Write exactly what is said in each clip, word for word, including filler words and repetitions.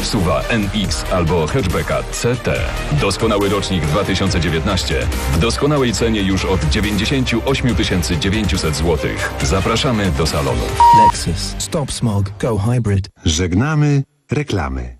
SUV-a N X albo hatchbacka C T. Doskonały rocznik dwa tysiące dziewiętnaście w doskonałej cenie już od dziewięćdziesiąt osiem tysięcy dziewięćset złotych. Zapraszamy do salonu. Lexus. Stop smog. Go hybrid. Żegnamy reklamy.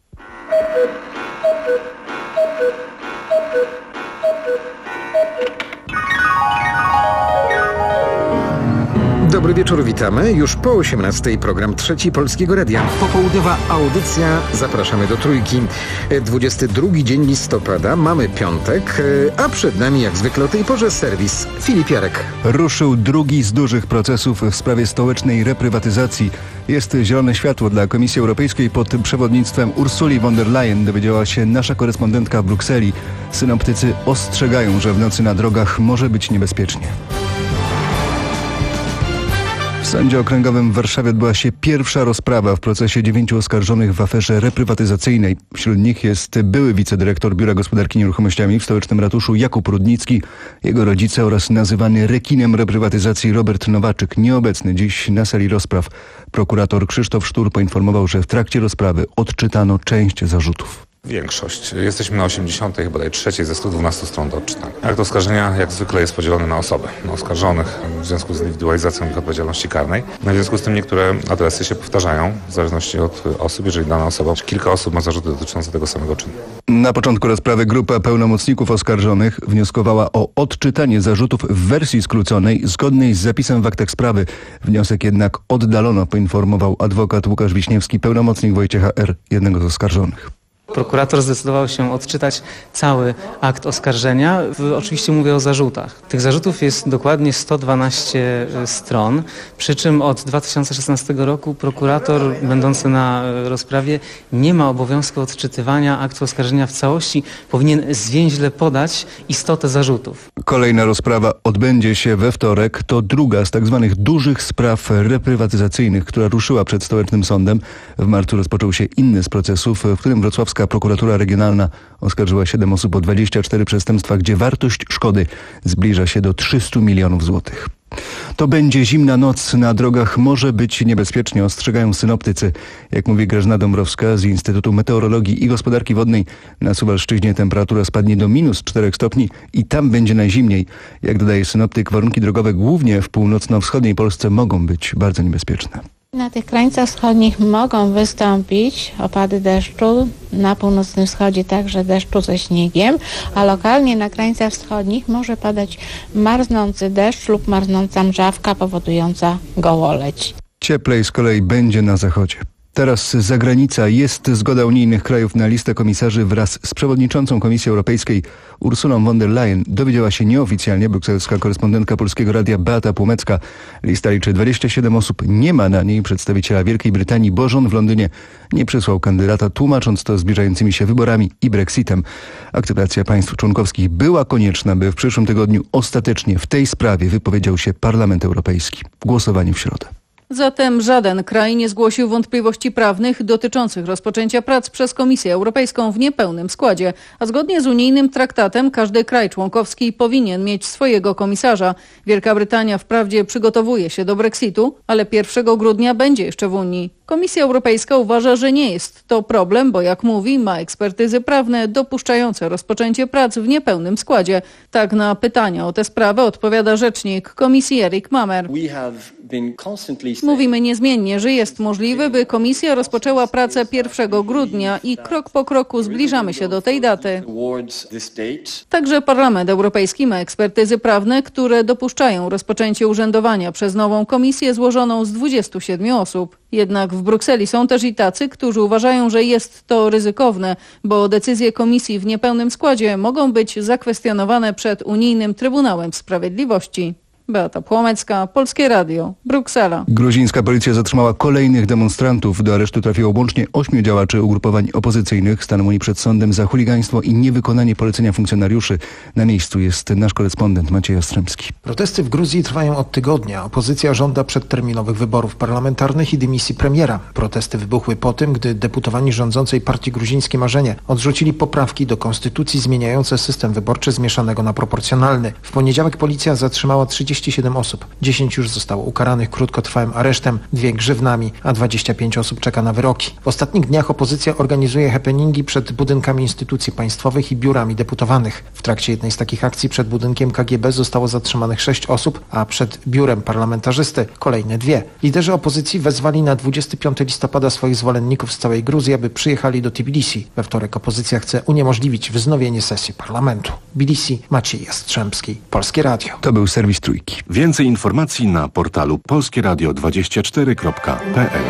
Dobry wieczór, witamy. Już po osiemnastej program Trzeci Polskiego Radia. Popołudniowa audycja. Zapraszamy do Trójki. dwudziesty drugi dzień listopada. Mamy piątek, a przed nami jak zwykle o tej porze serwis. Filip Jarek. Ruszył drugi z dużych procesów w sprawie stołecznej reprywatyzacji. Jest zielone światło dla Komisji Europejskiej pod przewodnictwem Ursuli von der Leyen, dowiedziała się nasza korespondentka w Brukseli. Synoptycy ostrzegają, że w nocy na drogach może być niebezpiecznie. W Sądzie Okręgowym w Warszawie odbyła się pierwsza rozprawa w procesie dziewięciu oskarżonych w aferze reprywatyzacyjnej. Wśród nich jest były wicedyrektor Biura Gospodarki Nieruchomościami w stołecznym ratuszu Jakub Rudnicki, jego rodzice oraz nazywany rekinem reprywatyzacji Robert Nowaczyk, nieobecny dziś na sali rozpraw. Prokurator Krzysztof Sztur poinformował, że w trakcie rozprawy odczytano część zarzutów. Większość. Jesteśmy na osiemdziesiątej, chyba daj trzeciej ze stu dwunastu stron do odczytania. Akt oskarżenia jak zwykle jest podzielony na osoby, na oskarżonych w związku z indywidualizacją ich odpowiedzialności karnej. No w związku z tym niektóre adresy się powtarzają w zależności od osób, jeżeli dana osoba, czy kilka osób ma zarzuty dotyczące tego samego czynu. Na początku rozprawy grupa pełnomocników oskarżonych wnioskowała o odczytanie zarzutów w wersji skróconej, zgodnej z zapisem w aktach sprawy. Wniosek jednak oddalono, poinformował adwokat Łukasz Wiśniewski, pełnomocnik Wojciecha R., jednego z oskarżonych. Prokurator zdecydował się odczytać cały akt oskarżenia. Oczywiście mówię o zarzutach. Tych zarzutów jest dokładnie sto dwanaście stron, przy czym od dwa tysiące szesnastego roku prokurator będący na rozprawie nie ma obowiązku odczytywania aktu oskarżenia w całości. Powinien zwięźle podać istotę zarzutów. Kolejna rozprawa odbędzie się we wtorek. To druga z tak zwanych dużych spraw reprywatyzacyjnych, która ruszyła przed stołecznym sądem. W marcu rozpoczął się inny z procesów, w którym wrocławska prokuratura regionalna oskarżyła siedem osób o dwadzieścia cztery przestępstwa, gdzie wartość szkody zbliża się do trzystu milionów złotych. To będzie zimna noc. Na drogach może być niebezpiecznie, ostrzegają synoptycy. Jak mówi Grażyna Dąbrowska z Instytutu Meteorologii i Gospodarki Wodnej, na Suwalszczyźnie temperatura spadnie do minus czterech stopni i tam będzie najzimniej. Jak dodaje synoptyk, warunki drogowe głównie w północno-wschodniej Polsce mogą być bardzo niebezpieczne. Na tych krańcach wschodnich mogą wystąpić opady deszczu, na północnym wschodzie także deszczu ze śniegiem, a lokalnie na krańcach wschodnich może padać marznący deszcz lub marznąca mrzawka powodująca gołoleć. Cieplej z kolei będzie na zachodzie. Teraz zagranica. Jest zgoda unijnych krajów na listę komisarzy wraz z przewodniczącą Komisji Europejskiej Ursulą von der Leyen. Dowiedziała się nieoficjalnie brukselska korespondentka Polskiego Radia Beata Płomecka. Lista liczy dwadzieścia siedem osób. Nie ma na niej przedstawiciela Wielkiej Brytanii, bo rząd w Londynie nie przysłał kandydata, tłumacząc to zbliżającymi się wyborami i Brexitem. Akceptacja państw członkowskich była konieczna, by w przyszłym tygodniu ostatecznie w tej sprawie wypowiedział się Parlament Europejski. Głosowanie w środę. Zatem żaden kraj nie zgłosił wątpliwości prawnych dotyczących rozpoczęcia prac przez Komisję Europejską w niepełnym składzie, a zgodnie z unijnym traktatem każdy kraj członkowski powinien mieć swojego komisarza. Wielka Brytania wprawdzie przygotowuje się do Brexitu, ale pierwszego grudnia będzie jeszcze w Unii. Komisja Europejska uważa, że nie jest to problem, bo jak mówi, ma ekspertyzy prawne dopuszczające rozpoczęcie prac w niepełnym składzie. Tak na pytania o tę sprawę odpowiada rzecznik Komisji Erik Mamer. Mówimy niezmiennie, że jest możliwe, by Komisja rozpoczęła pracę pierwszego grudnia i krok po kroku zbliżamy się do tej daty. Także Parlament Europejski ma ekspertyzy prawne, które dopuszczają rozpoczęcie urzędowania przez nową komisję złożoną z dwudziestu siedmiu osób. Jednak w Brukseli są też i tacy, którzy uważają, że jest to ryzykowne, bo decyzje komisji w niepełnym składzie mogą być zakwestionowane przed Unijnym Trybunałem Sprawiedliwości. Beata Płomecka, Polskie Radio, Bruksela. Gruzińska policja zatrzymała kolejnych demonstrantów. Do aresztu trafiło łącznie ośmiu działaczy ugrupowań opozycyjnych. Stanęli oni przed sądem za chuligaństwo i niewykonanie polecenia funkcjonariuszy. Na miejscu jest nasz korespondent Maciej Jastrzębski. Protesty w Gruzji trwają od tygodnia. Opozycja żąda przedterminowych wyborów parlamentarnych i dymisji premiera. Protesty wybuchły po tym, gdy deputowani rządzącej partii Gruzińskie Marzenie odrzucili poprawki do konstytucji zmieniające system wyborczy zmieszanego na proporcjonalny. W poniedziałek policja zatrzymała trzydzieści czterdzieści siedem osób. dziesięć już zostało ukaranych krótkotrwałym aresztem, dwie grzywnami, a dwadzieścia pięć osób czeka na wyroki. W ostatnich dniach opozycja organizuje happeningi przed budynkami instytucji państwowych i biurami deputowanych. W trakcie jednej z takich akcji przed budynkiem K G B zostało zatrzymanych sześć osób, a przed biurem parlamentarzysty kolejne dwie. Liderzy opozycji wezwali na dwudziestego piątego listopada swoich zwolenników z całej Gruzji, aby przyjechali do Tbilisi. We wtorek opozycja chce uniemożliwić wznowienie sesji parlamentu. Tbilisi, Maciej Jastrzębski, Polskie Radio. To był serwis Trójki. Więcej informacji na portalu polskie radio dwadzieścia cztery kropka p l.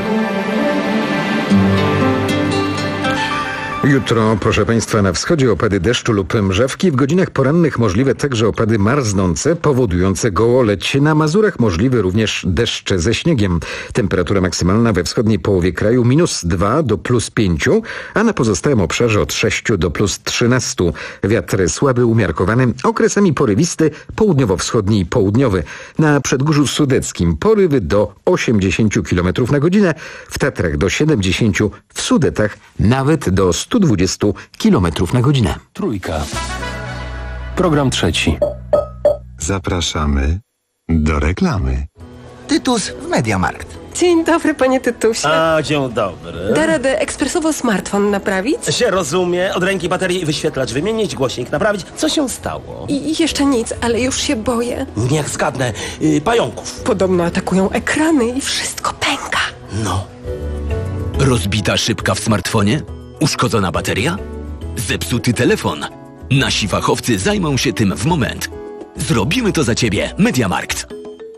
Jutro, proszę Państwa, na wschodzie opady deszczu lub mrzawki. W godzinach porannych możliwe także opady marznące, powodujące gołoleć. Na Mazurach możliwe również deszcze ze śniegiem. Temperatura maksymalna we wschodniej połowie kraju minus dwa do plus pięciu, a na pozostałym obszarze od sześciu do plus trzynastu. Wiatr słaby, umiarkowany, okresami porywisty, południowo-wschodni i południowy. Na Przedgórzu Sudeckim porywy do osiemdziesięciu kilometrów na godzinę, w Tatrach do siedemdziesięciu, w Sudetach nawet do stu dwudziestu kilometrów na godzinę. Trójka. Program trzeci. Zapraszamy do reklamy. Tytus w Mediamarkt. Dzień dobry, panie Tytusie. A, dzień dobry. Da radę ekspresowo smartfon naprawić? Się rozumie. Od ręki baterii i wyświetlacz wymienić, głośnik naprawić. Co się stało? I, I jeszcze nic, ale już się boję. Niech zgadnę. Yy, pająków. Podobno atakują ekrany i wszystko pęka. No. Rozbita szybka w smartfonie? Uszkodzona bateria? Zepsuty telefon? Nasi fachowcy zajmą się tym w moment. Zrobimy to za Ciebie. Mediamarkt.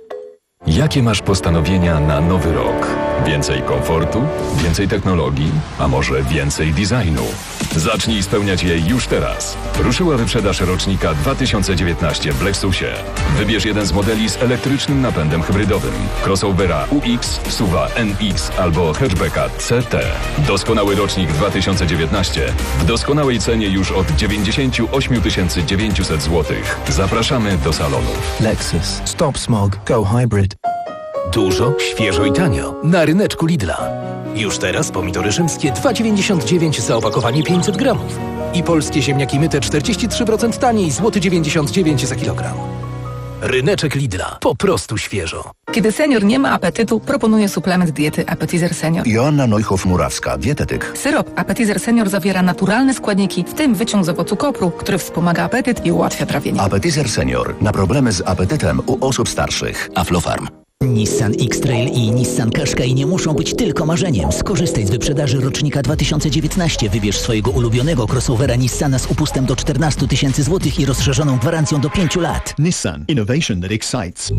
Jakie masz postanowienia na nowy rok? Więcej komfortu? Więcej technologii? A może więcej designu? Zacznij spełniać je już teraz. Ruszyła wyprzedaż rocznika dwa tysiące dziewiętnaście w Lexusie. Wybierz jeden z modeli z elektrycznym napędem hybrydowym. Crossovera U X, SUV-a N X albo hatchbacka C T. Doskonały rocznik dwa tysiące dziewiętnaście w doskonałej cenie już od dziewięćdziesiąt osiem tysięcy dziewięćset złotych. Zapraszamy do salonów. Lexus. Stop smog. Go hybrid. Dużo, świeżo i tanio. Na ryneczku Lidla. Już teraz pomidory rzymskie dwa dziewięćdziesiąt dziewięć za opakowanie pięćset gramów. I polskie ziemniaki myte czterdzieści trzy procent taniej, złoty dziewięćdziesiąt dziewięć za kilogram. Ryneczek Lidla. Po prostu świeżo. Kiedy senior nie ma apetytu, proponuję suplement diety Appetizer Senior. Joanna Neuhoff-Murawska, dietetyk. Syrop Appetizer Senior zawiera naturalne składniki, w tym wyciąg z owocu kopru, który wspomaga apetyt i ułatwia trawienie. Appetizer Senior. Na problemy z apetytem u osób starszych. Aflofarm. Nissan X-Trail i Nissan Qashqai nie muszą być tylko marzeniem. Skorzystaj z wyprzedaży rocznika dwa tysiące dziewiętnaście. Wybierz swojego ulubionego crossovera Nissana z upustem do czternastu tysięcy złotych i rozszerzoną gwarancją do pięciu lat. Nissan. Innovation that excites.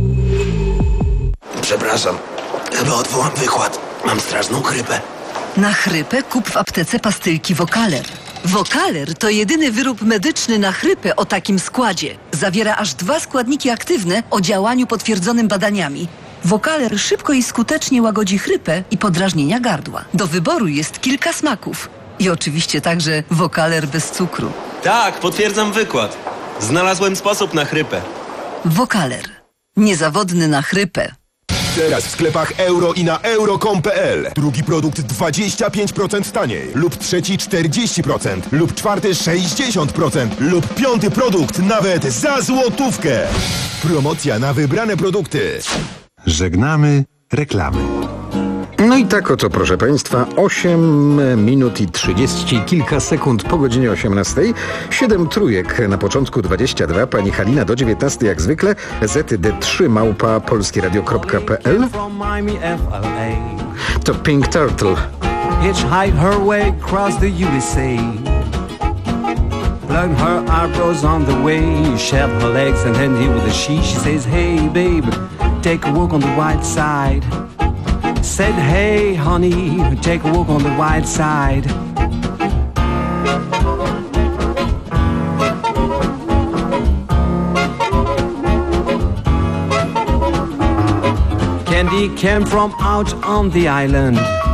Przepraszam, chyba odwołam wykład. Mam straszną chrypę. Na chrypę kup w aptece pastylki Vocaler. Vocaler to jedyny wyrób medyczny na chrypę o takim składzie. Zawiera aż dwa składniki aktywne o działaniu potwierdzonym badaniami. Vocaler szybko i skutecznie łagodzi chrypę i podrażnienia gardła. Do wyboru jest kilka smaków. I oczywiście także Vocaler bez cukru. Tak, potwierdzam wykład. Znalazłem sposób na chrypę. Vocaler. Niezawodny na chrypę. Teraz w sklepach euro i na euro kropka com kropka p l. Drugi produkt dwadzieścia pięć procent taniej. Lub trzeci czterdzieści procent. Lub czwarty sześćdziesiąt procent. Lub piąty produkt nawet za złotówkę. Promocja na wybrane produkty. Żegnamy reklamy. No i tak oto, proszę Państwa, osiem minut i trzydzieści kilka sekund po godzinie osiemnastej. siedem trójek na początku dwadzieścia dwa. Pani Halina do dziewiętnastej jak zwykle. Z D trzy małpa polskieradio kropka p l. To Pink Turtle. Hitchhike her way across the U S A. Plug her eyebrows on the way. Shove her legs and then deal with the she. She says, hey babe, take a walk on the white side. Said, hey honey, take a walk on the white side. Candy came from out on the island.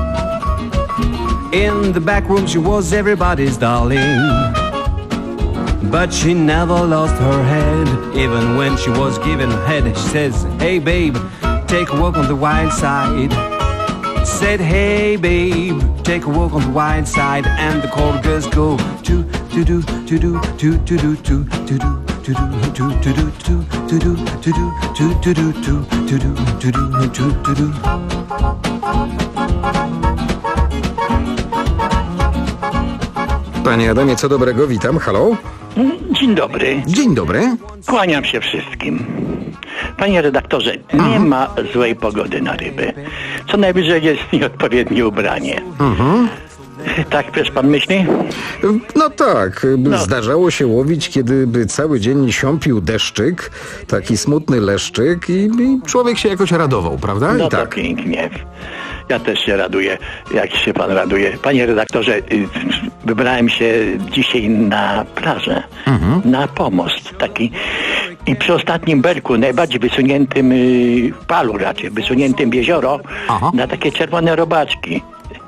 In the back room she was everybody's darling. But she never lost her head. Even when she was given head, she says, hey babe, take a walk on the wild side. Said, hey babe, take a walk on the wild side. And the chorus go to to do to do to to do to to do Panie Adamie, co dobrego, witam, halo? Dzień dobry. Dzień dobry. Kłaniam się wszystkim. Panie redaktorze, nie mhm. ma złej pogody na ryby. Co najwyżej jest nieodpowiednie ubranie. Mhm. Tak też pan myśli? No tak. No. Zdarzało się łowić, kiedy by cały dzień siąpił deszczyk, taki smutny leszczyk i, i człowiek się jakoś radował, prawda? No I to tak. Pięknie. Ja też się raduję, jak się pan raduje. Panie redaktorze, wybrałem się dzisiaj na plażę, mhm. na pomost taki. I przy ostatnim berku, najbardziej wysuniętym w palu raczej, wysuniętym w jezioro, aha. na takie czerwone robaczki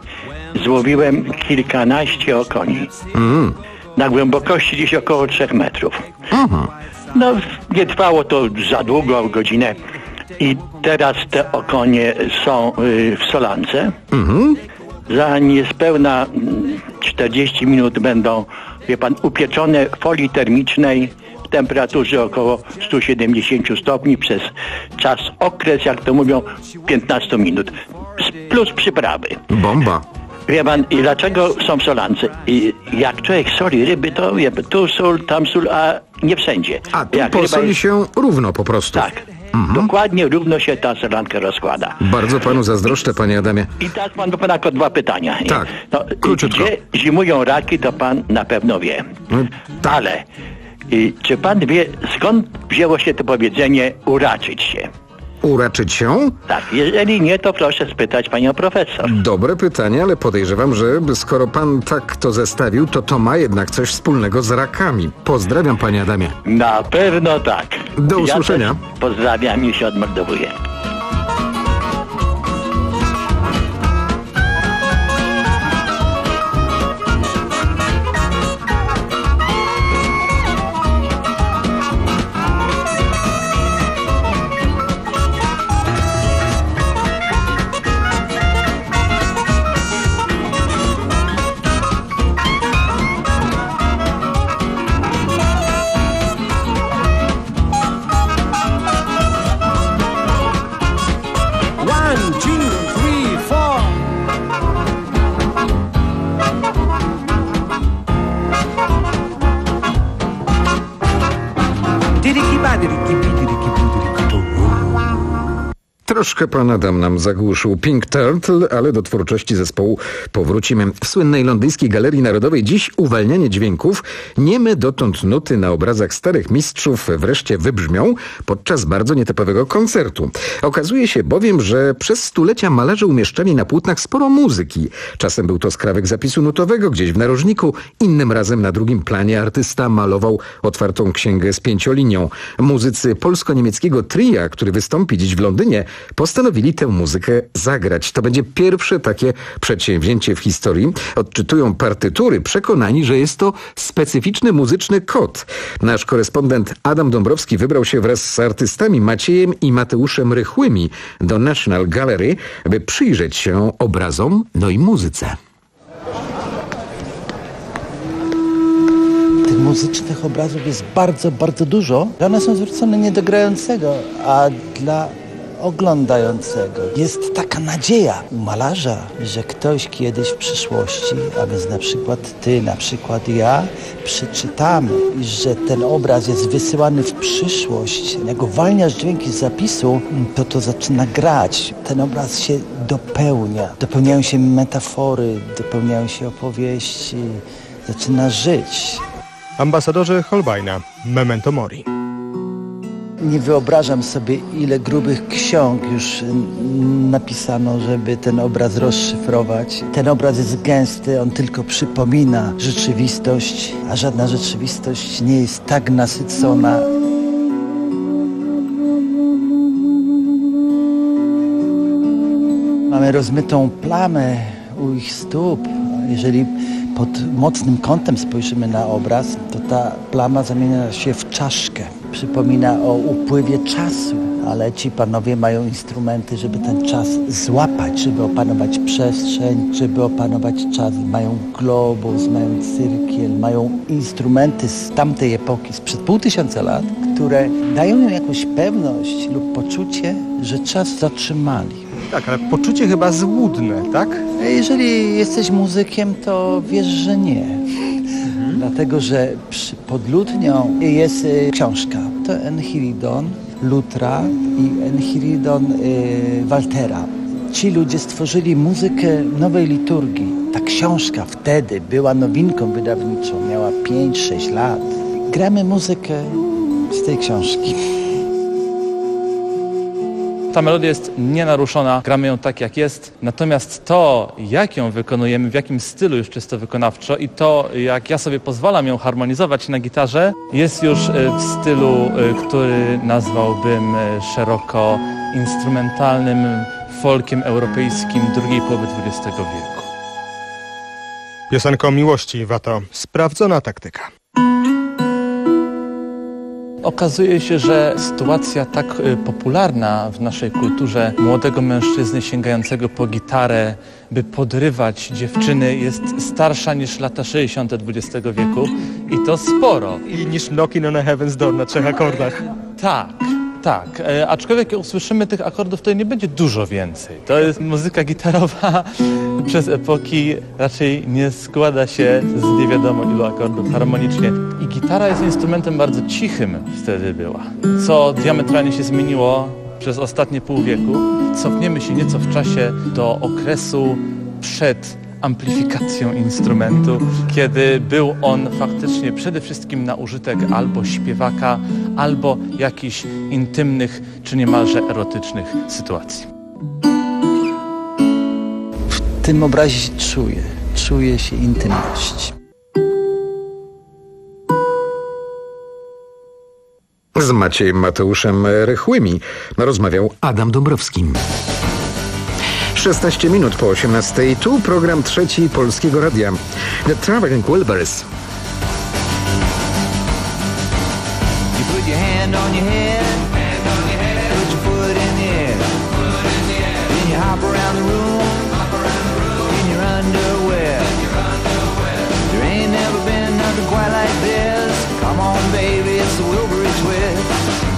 złowiłem kilkanaście okoni. Mhm. Na głębokości gdzieś około trzech metrów. Mhm. No, nie trwało to za długo, godzinę. I teraz te okonie są y, w solance. Mhm. Za niespełna czterdzieści minut będą, wie pan, upieczone w folii termicznej w temperaturze około sto siedemdziesiąt stopni przez czas, okres, jak to mówią, piętnaście minut. Plus przyprawy. Bomba. Wie pan, i dlaczego są w solance? I jak człowiek soli ryby, to wie pan, tu sól, tam sól, a nie wszędzie. A tu jak posoli jest... się równo po prostu. Tak. Mhm. Dokładnie równo się ta solanka rozkłada. Bardzo panu zazdroszczę, panie Adamie. I teraz pan do pana jako dwa pytania. Nie? Tak, no, króciutko. Gdzie zimują raki, to pan na pewno wie. No, tak. Ale y, czy pan wie, skąd wzięło się to powiedzenie uraczyć się? Uraczyć się? Tak, jeżeli nie, to proszę spytać panią profesor. Dobre pytanie, ale podejrzewam, że skoro pan tak to zestawił, to to ma jednak coś wspólnego z rakami. Pozdrawiam, panie Adamie. Na pewno tak. Do usłyszenia. Ja pozdrawiam i się odmeldowuję. Troszkę pan Adam nam zagłuszył Pink Turtle, ale do twórczości zespołu powrócimy. W słynnej londyńskiej Galerii Narodowej dziś uwalnianie dźwięków, nieme dotąd nuty na obrazach starych mistrzów wreszcie wybrzmią podczas bardzo nietypowego koncertu. Okazuje się bowiem, że przez stulecia malarze umieszczali na płótnach sporo muzyki. Czasem był to skrawek zapisu nutowego gdzieś w narożniku, innym razem na drugim planie artysta malował otwartą księgę z pięciolinią. Muzycy polsko-niemieckiego tria, który wystąpi dziś w Londynie, postanowili tę muzykę zagrać. To będzie pierwsze takie przedsięwzięcie w historii. Odczytują partytury, przekonani, że jest to specyficzny muzyczny kod. Nasz korespondent Adam Dąbrowski wybrał się wraz z artystami Maciejem i Mateuszem Rychłymi do National Gallery, by przyjrzeć się obrazom, no i muzyce. Tych muzycznych obrazów jest bardzo, bardzo dużo. One są zwrócone nie do grającego, a dla oglądającego. Jest taka nadzieja u malarza, że ktoś kiedyś w przyszłości, a więc na przykład ty, na przykład ja, przeczytamy, że ten obraz jest wysyłany w przyszłość. Jak uwalniasz dźwięki z zapisu, to to zaczyna grać. Ten obraz się dopełnia. Dopełniają się metafory, dopełniają się opowieści, zaczyna żyć. Ambasadorze Holbeina, Memento Mori. Nie wyobrażam sobie, ile grubych ksiąg już napisano, żeby ten obraz rozszyfrować. Ten obraz jest gęsty, on tylko przypomina rzeczywistość, a żadna rzeczywistość nie jest tak nasycona. Mamy rozmytą plamę u ich stóp. Jeżeli pod mocnym kątem spojrzymy na obraz, to ta plama zamienia się w czaszkę. przypomina o upływie czasu, ale ci panowie mają instrumenty, żeby ten czas złapać, żeby opanować przestrzeń, żeby opanować czas. Mają globus, mają cyrkiel, mają instrumenty z tamtej epoki, sprzed pół tysiąca lat, które dają im jakąś pewność lub poczucie, że czas zatrzymali. Tak, ale poczucie chyba złudne, tak? Jeżeli jesteś muzykiem, to wiesz, że nie. Mhm. Dlatego, że przy, pod lutnią jest y, książka. To Enchiridion Lutra i Enchiridion y, Waltera. Ci ludzie stworzyli muzykę nowej liturgii. Ta książka wtedy była nowinką wydawniczą, miała pięć sześć lat. Gramy muzykę z tej książki. Ta melodia jest nienaruszona, gramy ją tak jak jest, natomiast to, jak ją wykonujemy, w jakim stylu już czysto wykonawczo i to, jak ja sobie pozwalam ją harmonizować na gitarze, jest już w stylu, który nazwałbym szeroko instrumentalnym folkiem europejskim drugiej połowy dwudziestego wieku. Piosenka o miłości, Wato. Sprawdzona taktyka. Okazuje się, że sytuacja tak popularna w naszej kulturze młodego mężczyzny sięgającego po gitarę, by podrywać dziewczyny, jest starsza niż lata sześćdziesiąte dwudziestego wieku i to sporo. I niż Knocking on a Heaven's Door na trzech akordach. Tak. Tak, e, aczkolwiek jak usłyszymy tych akordów, to nie będzie dużo więcej. To jest muzyka gitarowa przez epoki, raczej nie składa się z nie wiadomo ilu akordów harmonicznie. I gitara jest instrumentem bardzo cichym wtedy była, co diametralnie się zmieniło przez ostatnie pół wieku. Cofniemy się nieco w czasie do okresu przed amplifikacją instrumentu, kiedy był on faktycznie przede wszystkim na użytek albo śpiewaka, albo jakichś intymnych, czy niemalże erotycznych sytuacji. W tym obrazie czuję, czuję się intymność. Z Maciejem Mateuszem Rychłymi rozmawiał Adam Dąbrowski. szesnaście minut po osiemnastej. Tu program trzeci Polskiego Radia. The Traveling Wilburys. You put your hand on your head, hand on your head, put your foot in the air, foot in the air. Then you hop around the room, hop around the room in your underwear, in your underwear. There ain't never been nothing quite like this. Come on, baby, it's the Wilbury twist.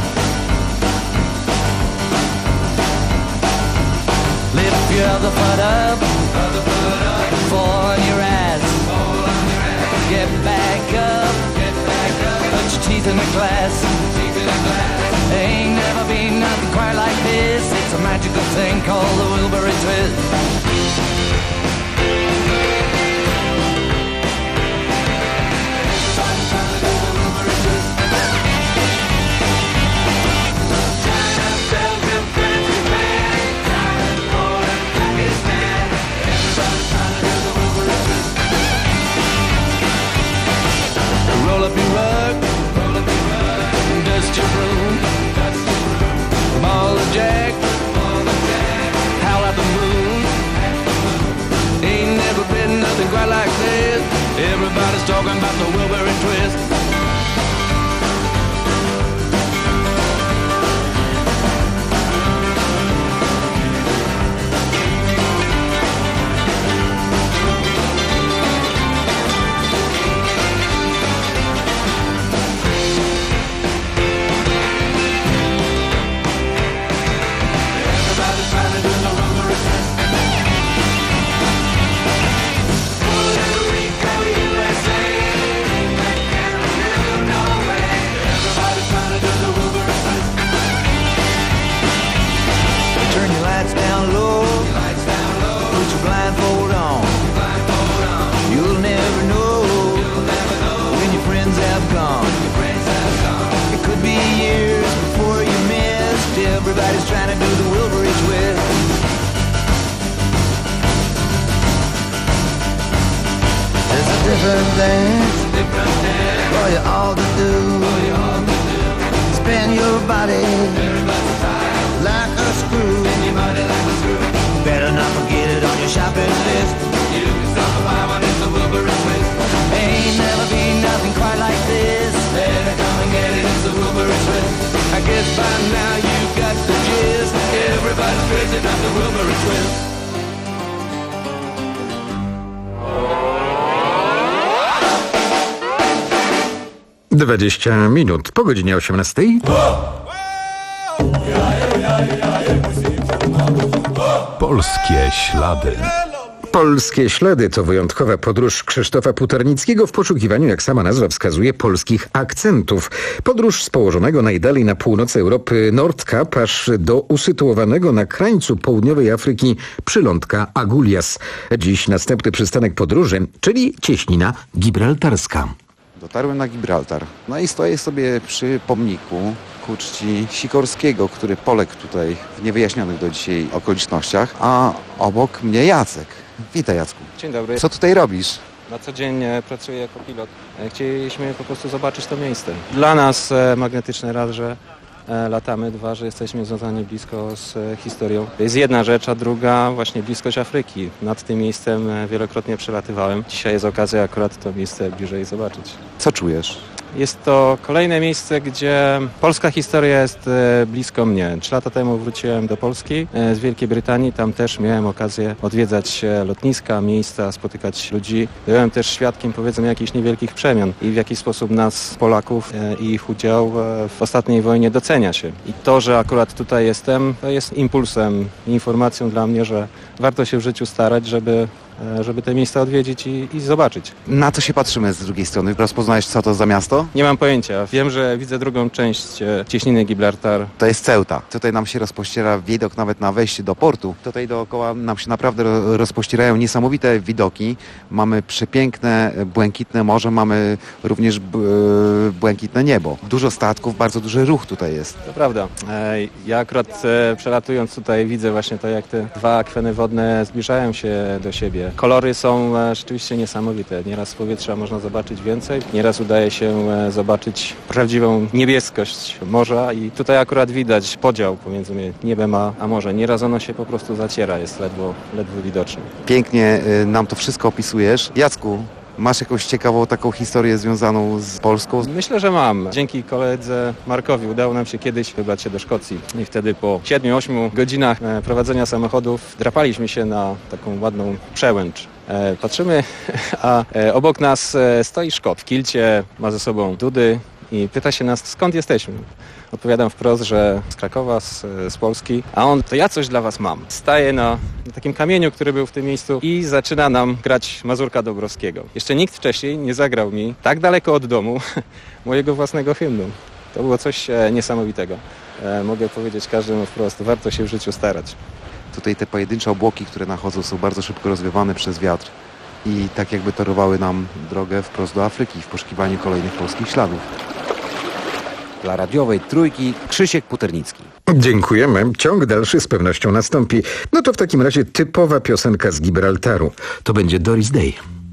Lift your other foot up, other foot up, fall on your ass, fall on your ass. Get back up, get back up, put your teeth in the glass, teeth in the glass. Ain't never been nothing quite like this. It's a magical thing called the Wilbury twist. Roll up your rug, roll up your rug, dust your broom, dust your broom, maul the jack, maul the jack, howl at the moon. Ain't never been nothing quite like this. Everybody's talking about the Wilbury twist. Everybody's trying to do the Wilbury twist. There's a different dance for you all to do. Spin your body like a screw. Better not forget it on your shopping list. You can stop a buy one, it's the Wilbury twist. Ain't never been nothing quite like this. Better come and get it, it's the Wilbury twist. dwadzieścia minut po godzinie osiemnastej. Polskie ślady. Polskie ślady to wyjątkowa podróż Krzysztofa Puternickiego w poszukiwaniu, jak sama nazwa wskazuje, polskich akcentów. Podróż z położonego najdalej na północy Europy Nordkap aż do usytuowanego na krańcu południowej Afryki przylądka Agulhas. Dziś następny przystanek podróży, czyli cieśnina gibraltarska. Dotarłem na Gibraltar. No i stoję sobie przy pomniku ku czci Sikorskiego, który poległ tutaj w niewyjaśnionych do dzisiaj okolicznościach, a obok mnie Jacek. Witaj, Jacku. Dzień dobry. Co tutaj robisz? Na co dzień pracuję jako pilot. Chcieliśmy po prostu zobaczyć to miejsce. Dla nas e, magnetyczne raz, że e, latamy, dwa, że jesteśmy związani blisko z e, historią. To jest jedna rzecz, a druga właśnie bliskość Afryki. Nad tym miejscem e, wielokrotnie przelatywałem. Dzisiaj jest okazja akurat to miejsce bliżej zobaczyć. Co czujesz? Jest to kolejne miejsce, gdzie polska historia jest e, blisko mnie. Trzy lata temu wróciłem do Polski e, z Wielkiej Brytanii. Tam też miałem okazję odwiedzać e, lotniska, miejsca, spotykać ludzi. Byłem też świadkiem, powiedzmy, jakichś niewielkich przemian i w jaki sposób nas, Polaków e, i ich udział e, w ostatniej wojnie docenia się. I to, że akurat tutaj jestem, to jest impulsem, informacją dla mnie, że warto się w życiu starać, żeby żeby te miejsca odwiedzić i, i zobaczyć. Na co się patrzymy z drugiej strony? Rozpoznajesz, co to za miasto? Nie mam pojęcia. Wiem, że widzę drugą część e, cieśniny Gibraltar. To jest Ceuta. Tutaj nam się rozpościera widok nawet na wejście do portu. Tutaj dookoła nam się naprawdę ro- rozpościerają niesamowite widoki. Mamy przepiękne, błękitne morze, mamy również b- błękitne niebo. Dużo statków, bardzo duży ruch tutaj jest. To prawda. E, ja akurat e, przelatując tutaj widzę właśnie to, jak te dwa akweny wodne zbliżają się do siebie. Kolory są e, rzeczywiście niesamowite. Nieraz z powietrza można zobaczyć więcej, nieraz udaje się e, zobaczyć prawdziwą niebieskość morza i tutaj akurat widać podział pomiędzy niebem a, a morzem. Nieraz ono się po prostu zaciera, jest ledwo, ledwo widoczne. Pięknie y, nam to wszystko opisujesz. Jacku, masz jakąś ciekawą taką historię związaną z Polską? Myślę, że mam. Dzięki koledze Markowi udało nam się kiedyś wybrać się do Szkocji. I wtedy po siedmiu ośmiu godzinach prowadzenia samochodów drapaliśmy się na taką ładną przełęcz. Patrzymy, a obok nas stoi Szkot w kilcie, ma ze sobą dudy i pyta się nas, skąd jesteśmy. Odpowiadam wprost, że z Krakowa, z, z Polski, a on, to ja coś dla was mam. Staje na, na takim kamieniu, który był w tym miejscu i zaczyna nam grać Mazurka Dąbrowskiego. Jeszcze nikt wcześniej nie zagrał mi tak daleko od domu mojego własnego hymnu. To było coś e, niesamowitego. E, mogę powiedzieć każdemu wprost, warto się w życiu starać. Tutaj te pojedyncze obłoki, które nachodzą, są bardzo szybko rozwiewane przez wiatr i tak jakby torowały nam drogę wprost do Afryki w poszukiwaniu kolejnych polskich śladów. Dla radiowej trójki Krzysiek Puternicki. Dziękujemy. Ciąg dalszy z pewnością nastąpi. No to w takim razie typowa piosenka z Gibraltaru. To będzie Doris Day.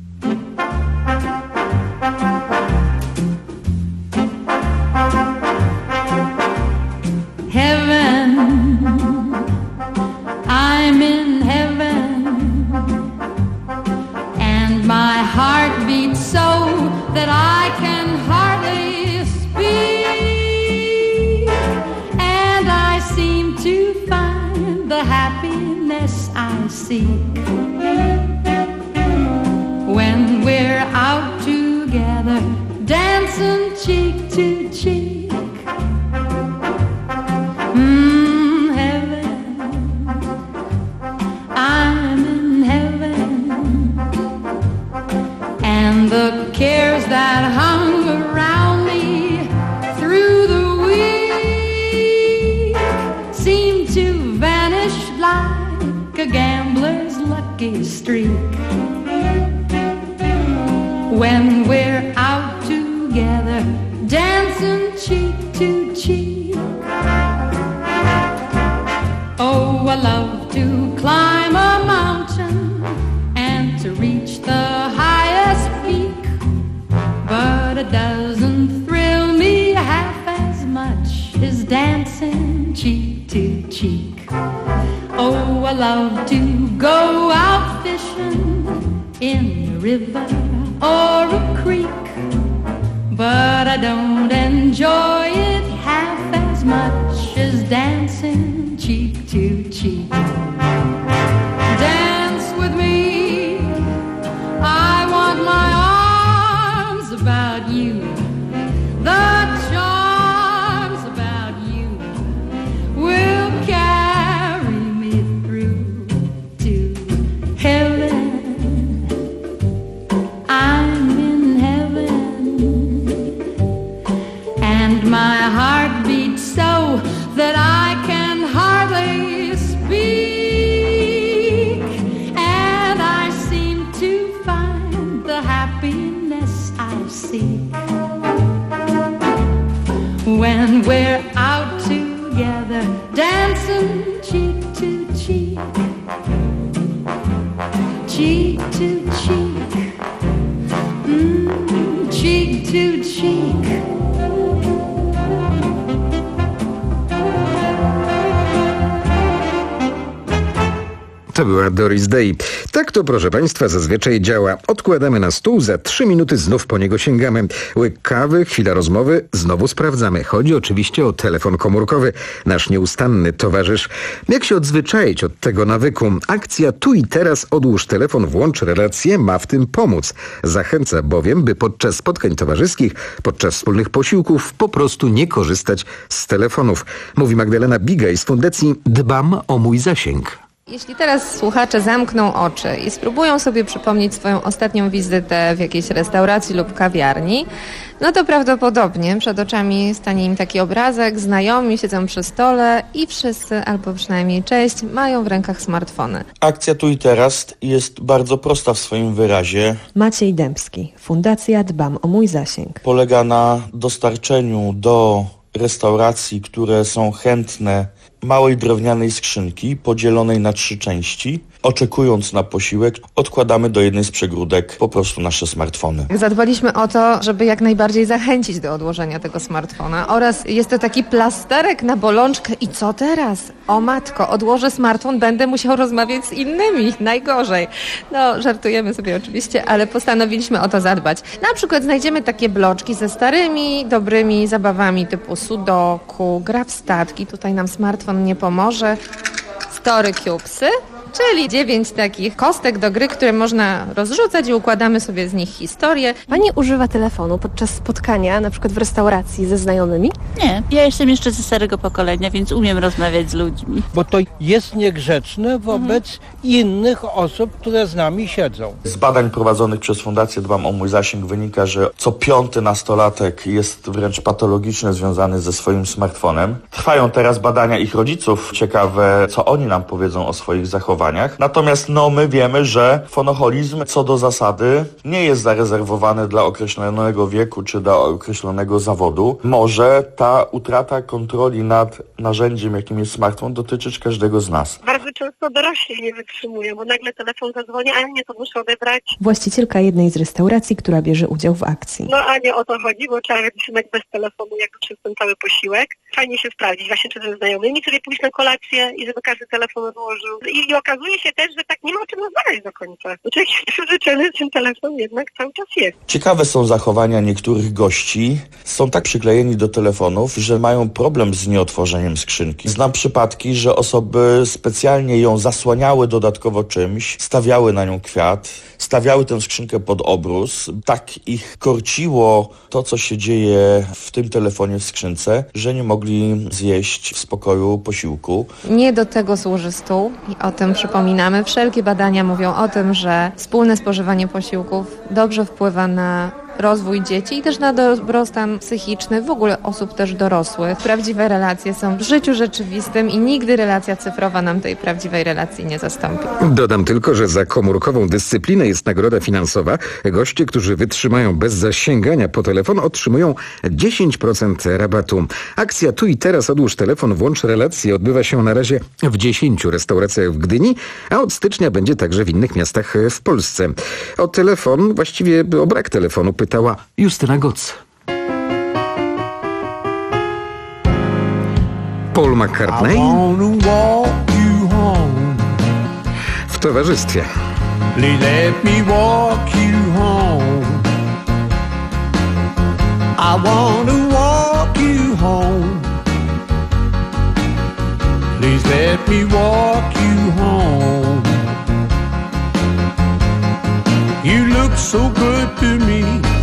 Heaven, I'm in heaven, and my heart beats so that I can hardly speak, and I seem to find the happiness I seek when we're out together, dancing cheek to cheek. Mm, heaven, I'm in heaven, and the cares that hung around me through the week seem to vanish like a gambler's lucky streak when we're out together, dancing cheek to cheek. Oh, I love to climb a mountain and to reach the highest peak, but it doesn't thrill me half as much as dancing cheek to cheek. Oh, I love to go out fishing in a river or a creek, but I don't enjoy it half as much as dancing cheek to cheek. Dance with me, I want my arms about you. seek. When we're out together, dancing cheek to cheek, cheek to cheek, mm, cheek to cheek. To była Doris Day. Tak to, proszę Państwa, zazwyczaj działa. Odkładamy na stół, za trzy minuty znów po niego sięgamy. Łyk kawy, chwila rozmowy, znowu sprawdzamy. Chodzi oczywiście o telefon komórkowy, nasz nieustanny towarzysz. Jak się odzwyczaić od tego nawyku? Akcja Tu i Teraz Odłóż telefon, włącz relację ma w tym pomóc. Zachęca bowiem, by podczas spotkań towarzyskich, podczas wspólnych posiłków po prostu nie korzystać z telefonów. Mówi Magdalena Bigaj z Fundacji Dbam o mój zasięg. Jeśli teraz słuchacze zamkną oczy i spróbują sobie przypomnieć swoją ostatnią wizytę w jakiejś restauracji lub kawiarni, no to prawdopodobnie przed oczami stanie im taki obrazek, znajomi siedzą przy stole i wszyscy, albo przynajmniej część, mają w rękach smartfony. Akcja Tu i Teraz jest bardzo prosta w swoim wyrazie. Maciej Dębski, Fundacja Dbam o mój zasięg. Polega na dostarczeniu do restauracji, które są chętne, małej drewnianej skrzynki podzielonej na trzy części. Oczekując na posiłek, odkładamy do jednej z przegródek po prostu nasze smartfony. Zadbaliśmy o to, żeby jak najbardziej zachęcić do odłożenia tego smartfona oraz jest to taki plasterek na bolączkę. I co teraz? O matko, odłożę smartfon, będę musiał rozmawiać z innymi. Najgorzej. No, żartujemy sobie oczywiście, ale postanowiliśmy o to zadbać. Na przykład znajdziemy takie bloczki ze starymi, dobrymi zabawami typu sudoku, gra w statki. Tutaj nam smartfon nie pomoże. Story Cubesy, czyli dziewięć takich kostek do gry, które można rozrzucać i układamy sobie z nich historię. Pani używa telefonu podczas spotkania, na przykład w restauracji ze znajomymi? Nie, ja jestem jeszcze ze starego pokolenia, więc umiem rozmawiać z ludźmi. Bo to jest niegrzeczne wobec mhm. innych osób, które z nami siedzą. Z badań prowadzonych przez Fundację Dbam o mój zasięg wynika, że co piąty nastolatek jest wręcz patologicznie związany ze swoim smartfonem. Trwają teraz badania ich rodziców. Ciekawe, co oni nam powiedzą o swoich zachowaniach. Natomiast no, my wiemy, że fonoholizm co do zasady nie jest zarezerwowany dla określonego wieku czy dla określonego zawodu. Może ta utrata kontroli nad narzędziem, jakim jest smartfon, dotyczyć każdego z nas. Bardzo często dorośli nie wytrzymują, bo nagle telefon zadzwoni, a nie, to muszę odebrać. Właścicielka jednej z restauracji, która bierze udział w akcji. No a nie o to chodzi, bo trzeba wytrzymać bez telefonu jakby przez ten cały posiłek. Fajnie się sprawdzić właśnie czy ze znajomymi, sobie pójść na kolację i żeby każdy telefon odłożył. I, i okazuje się też, że tak nie ma o czym rozmawiać do końca. Bo człowiek jest przyzwyczajony, ten telefon jednak cały czas jest. Ciekawe są zachowania niektórych gości. Są tak przyklejeni do telefonów, że mają problem z nieotworzeniem skrzynki. Znam przypadki, że osoby specjalnie ją zasłaniały dodatkowo czymś, stawiały na nią kwiat, stawiały tę skrzynkę pod obrus. Tak ich korciło to, co się dzieje w tym telefonie w skrzynce, że nie mogli zjeść w spokoju posiłku. Nie do tego służy stół i o tym przypominamy. Wszelkie badania mówią o tym, że wspólne spożywanie posiłków dobrze wpływa na rozwój dzieci i też na dobrostan psychiczny w ogóle osób też dorosłych. Prawdziwe relacje są w życiu rzeczywistym i nigdy relacja cyfrowa nam tej prawdziwej relacji nie zastąpi. Dodam tylko, że za komórkową dyscyplinę jest nagroda finansowa. Goście, którzy wytrzymają bez zasięgania po telefon, otrzymują dziesięć procent rabatu. Akcja Tu i Teraz Odłóż telefon, włącz relację odbywa się na razie w dziesięciu restauracjach w Gdyni, a od stycznia będzie także w innych miastach w Polsce. O telefon, właściwie o brak telefonu pytała Justyna Goc. Paul McCartney w towarzystwie. Let me walk you home. I want to walk you home. Please let me walk you home. You look so good to me.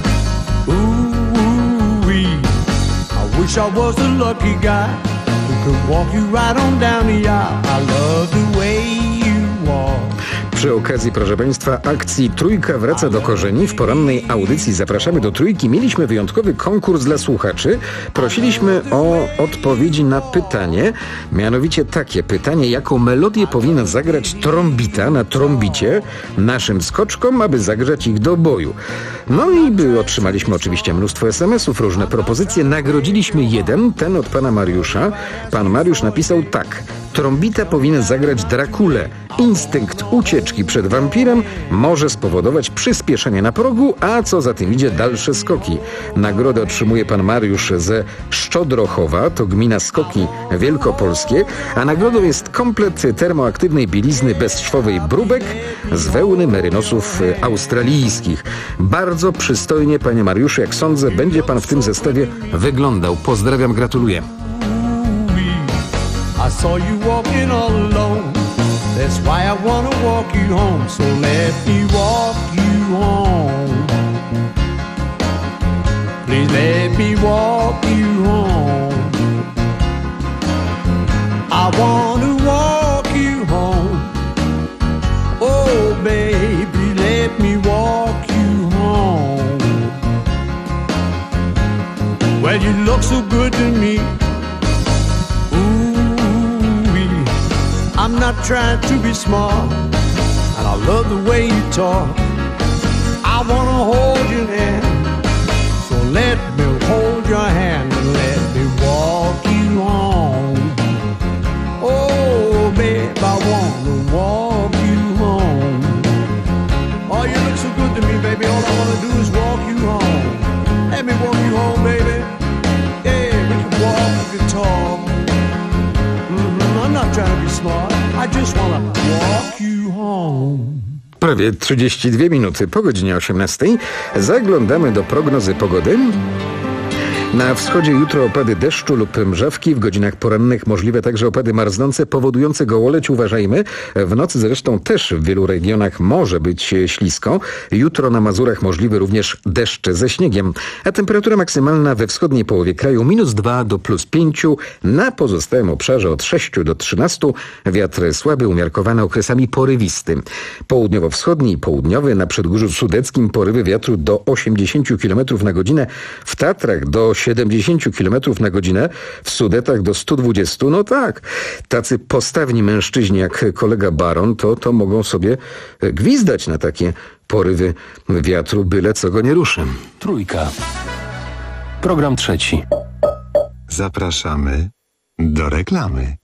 Ooh-wee. I wish I was the lucky guy who could walk you right on down the aisle. I love the way you walk. Przy okazji, proszę Państwa, akcji Trójka wraca do korzeni. W porannej audycji Zapraszamy do Trójki mieliśmy wyjątkowy konkurs dla słuchaczy. Prosiliśmy o odpowiedzi na pytanie, mianowicie takie pytanie, jaką melodię powinna zagrać trąbita na trąbicie naszym skoczkom, aby zagrzać ich do boju. No i by otrzymaliśmy oczywiście mnóstwo es em esów, różne propozycje. Nagrodziliśmy jeden, ten od pana Mariusza. Pan Mariusz napisał tak: trąbita powinna zagrać Drakulę. Instynkt ucieczki przed wampirem może spowodować przyspieszenie na progu, a co za tym idzie, dalsze skoki. Nagrodę otrzymuje pan Mariusz ze Szczodrochowa, to gmina Skoki Wielkopolskie, a nagrodą jest komplet termoaktywnej bielizny bezszwowej Brubek z wełny merynosów australijskich. Bardzo przystojnie, panie Mariuszu, jak sądzę, będzie pan w tym zestawie wyglądał. Pozdrawiam, gratuluję. I saw you walking all alone. That's why I wanna walk you home. So let me walk you home. Please let me walk you home. I wanna walk you home. Oh baby, let me walk you home. Well, you look so good to me. I'm not trying to be smart, and I love the way you talk. I wanna hold your hand, so let me hold your hand and let me walk you home. Oh, babe, I wanna walk you home. Oh, you look so good to me, baby. All I wanna do is walk you home. Let me walk you home, baby. Yeah, we can walk, we can talk. Mm-hmm. I'm not trying to be smart. I just wanna walk you home. Prawie trzydzieści dwie minuty po godzinie osiemnastej. Zaglądamy do prognozy pogody. Na wschodzie jutro opady deszczu lub mrzawki, w godzinach porannych możliwe także opady marznące powodujące gołoleć. Uważajmy. W nocy zresztą też w wielu regionach może być ślisko. Jutro na Mazurach możliwy również deszcz ze śniegiem. A temperatura maksymalna we wschodniej połowie kraju minus dwa do plus pięciu. Na pozostałym obszarze od sześciu do trzynastu. Wiatr słaby, umiarkowany, okresami porywisty. Południowo-wschodni i południowy, na Przedgórzu Sudeckim porywy wiatru do osiemdziesięciu kilometrów na godzinę. W Tatrach do siedemdziesięciu kilometrów na godzinę, w Sudetach do stu dwudziestu. No tak, tacy postawni mężczyźni jak kolega Baron, to, to mogą sobie gwizdać na takie porywy wiatru, byle co go nie ruszy. Trójka. Program trzeci. Zapraszamy do reklamy.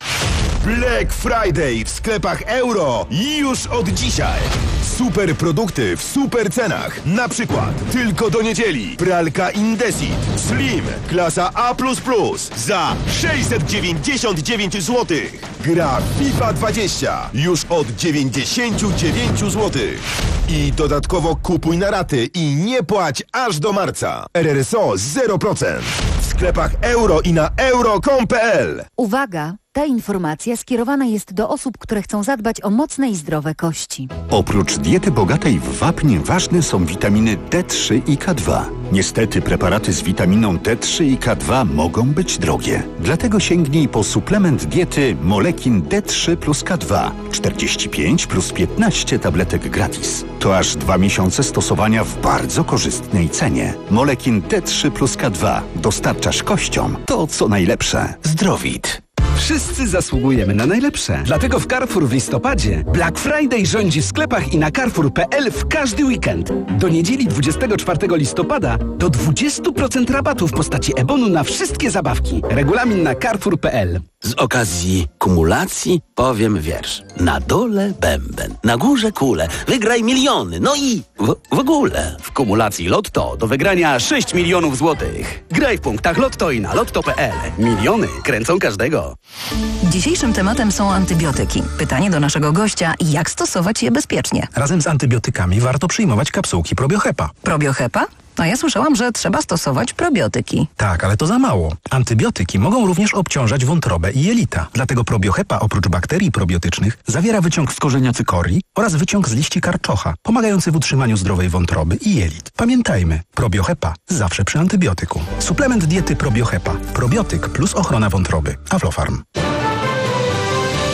Black Friday w sklepach Euro już od dzisiaj. Super produkty w super cenach. Na przykład tylko do niedzieli pralka Indesit Slim klasa A plus plus za sześćset dziewięćdziesiąt dziewięć złotych. Gra FIFA dwadzieścia już od dziewięćdziesiąt dziewięć złotych. I dodatkowo kupuj na raty i nie płać aż do marca. R R S O zero procent. W sklepach Euro i na euro kropka com kropka p l. Uwaga! Ta informacja skierowana jest do osób, które chcą zadbać o mocne i zdrowe kości. Oprócz diety bogatej w wapń ważne są witaminy D trzy i K dwa. Niestety preparaty z witaminą D trzy i K dwa mogą być drogie. Dlatego sięgnij po suplement diety Molekin D trzy plus K dwa. czterdzieści pięć plus piętnaście tabletek gratis. To aż dwa miesiące stosowania w bardzo korzystnej cenie. Molekin D trzy plus K dwa. Dostarczasz kościom to, co najlepsze. Zdrowit. Wszyscy zasługujemy na najlepsze. Dlatego w Carrefour w listopadzie Black Friday rządzi w sklepach i na carrefour kropka p l w każdy weekend. Do niedzieli dwudziestego czwartego listopada do dwudziestu procent rabatu w postaci e-bonu na wszystkie zabawki. Regulamin na carrefour kropka p l. Z okazji kumulacji powiem wiersz. Na dole bęben, na górze kule, wygraj miliony, no i w, w ogóle. W kumulacji Lotto do wygrania sześć milionów złotych. Graj w punktach Lotto i na lotto kropka p l. Miliony kręcą każdego. Dzisiejszym tematem są antybiotyki. Pytanie do naszego gościa, jak stosować je bezpiecznie? Razem z antybiotykami warto przyjmować kapsułki Probiohepa. Probiohepa? A ja słyszałam, że trzeba stosować probiotyki. Tak, ale to za mało. Antybiotyki mogą również obciążać wątrobę i jelita. Dlatego Probiohepa oprócz bakterii probiotycznych zawiera wyciąg z korzenia cykorii oraz wyciąg z liści karczocha, pomagający w utrzymaniu zdrowej wątroby i jelit. Pamiętajmy, Probiohepa zawsze przy antybiotyku. Suplement diety Probiohepa. Probiotyk plus ochrona wątroby. Aflofarm.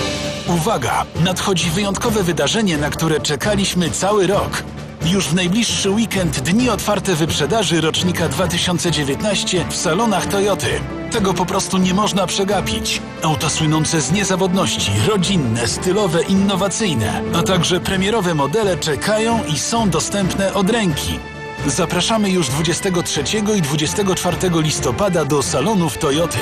Uwaga! Nadchodzi wyjątkowe wydarzenie, na które czekaliśmy cały rok. Już w najbliższy weekend dni otwarte wyprzedaży rocznika dwa tysiące dziewiętnaście w salonach Toyoty. Tego po prostu nie można przegapić. Auta słynące z niezawodności, rodzinne, stylowe, innowacyjne, a także premierowe modele czekają i są dostępne od ręki. Zapraszamy już dwudziestego trzeciego i dwudziestego czwartego listopada do salonów Toyoty.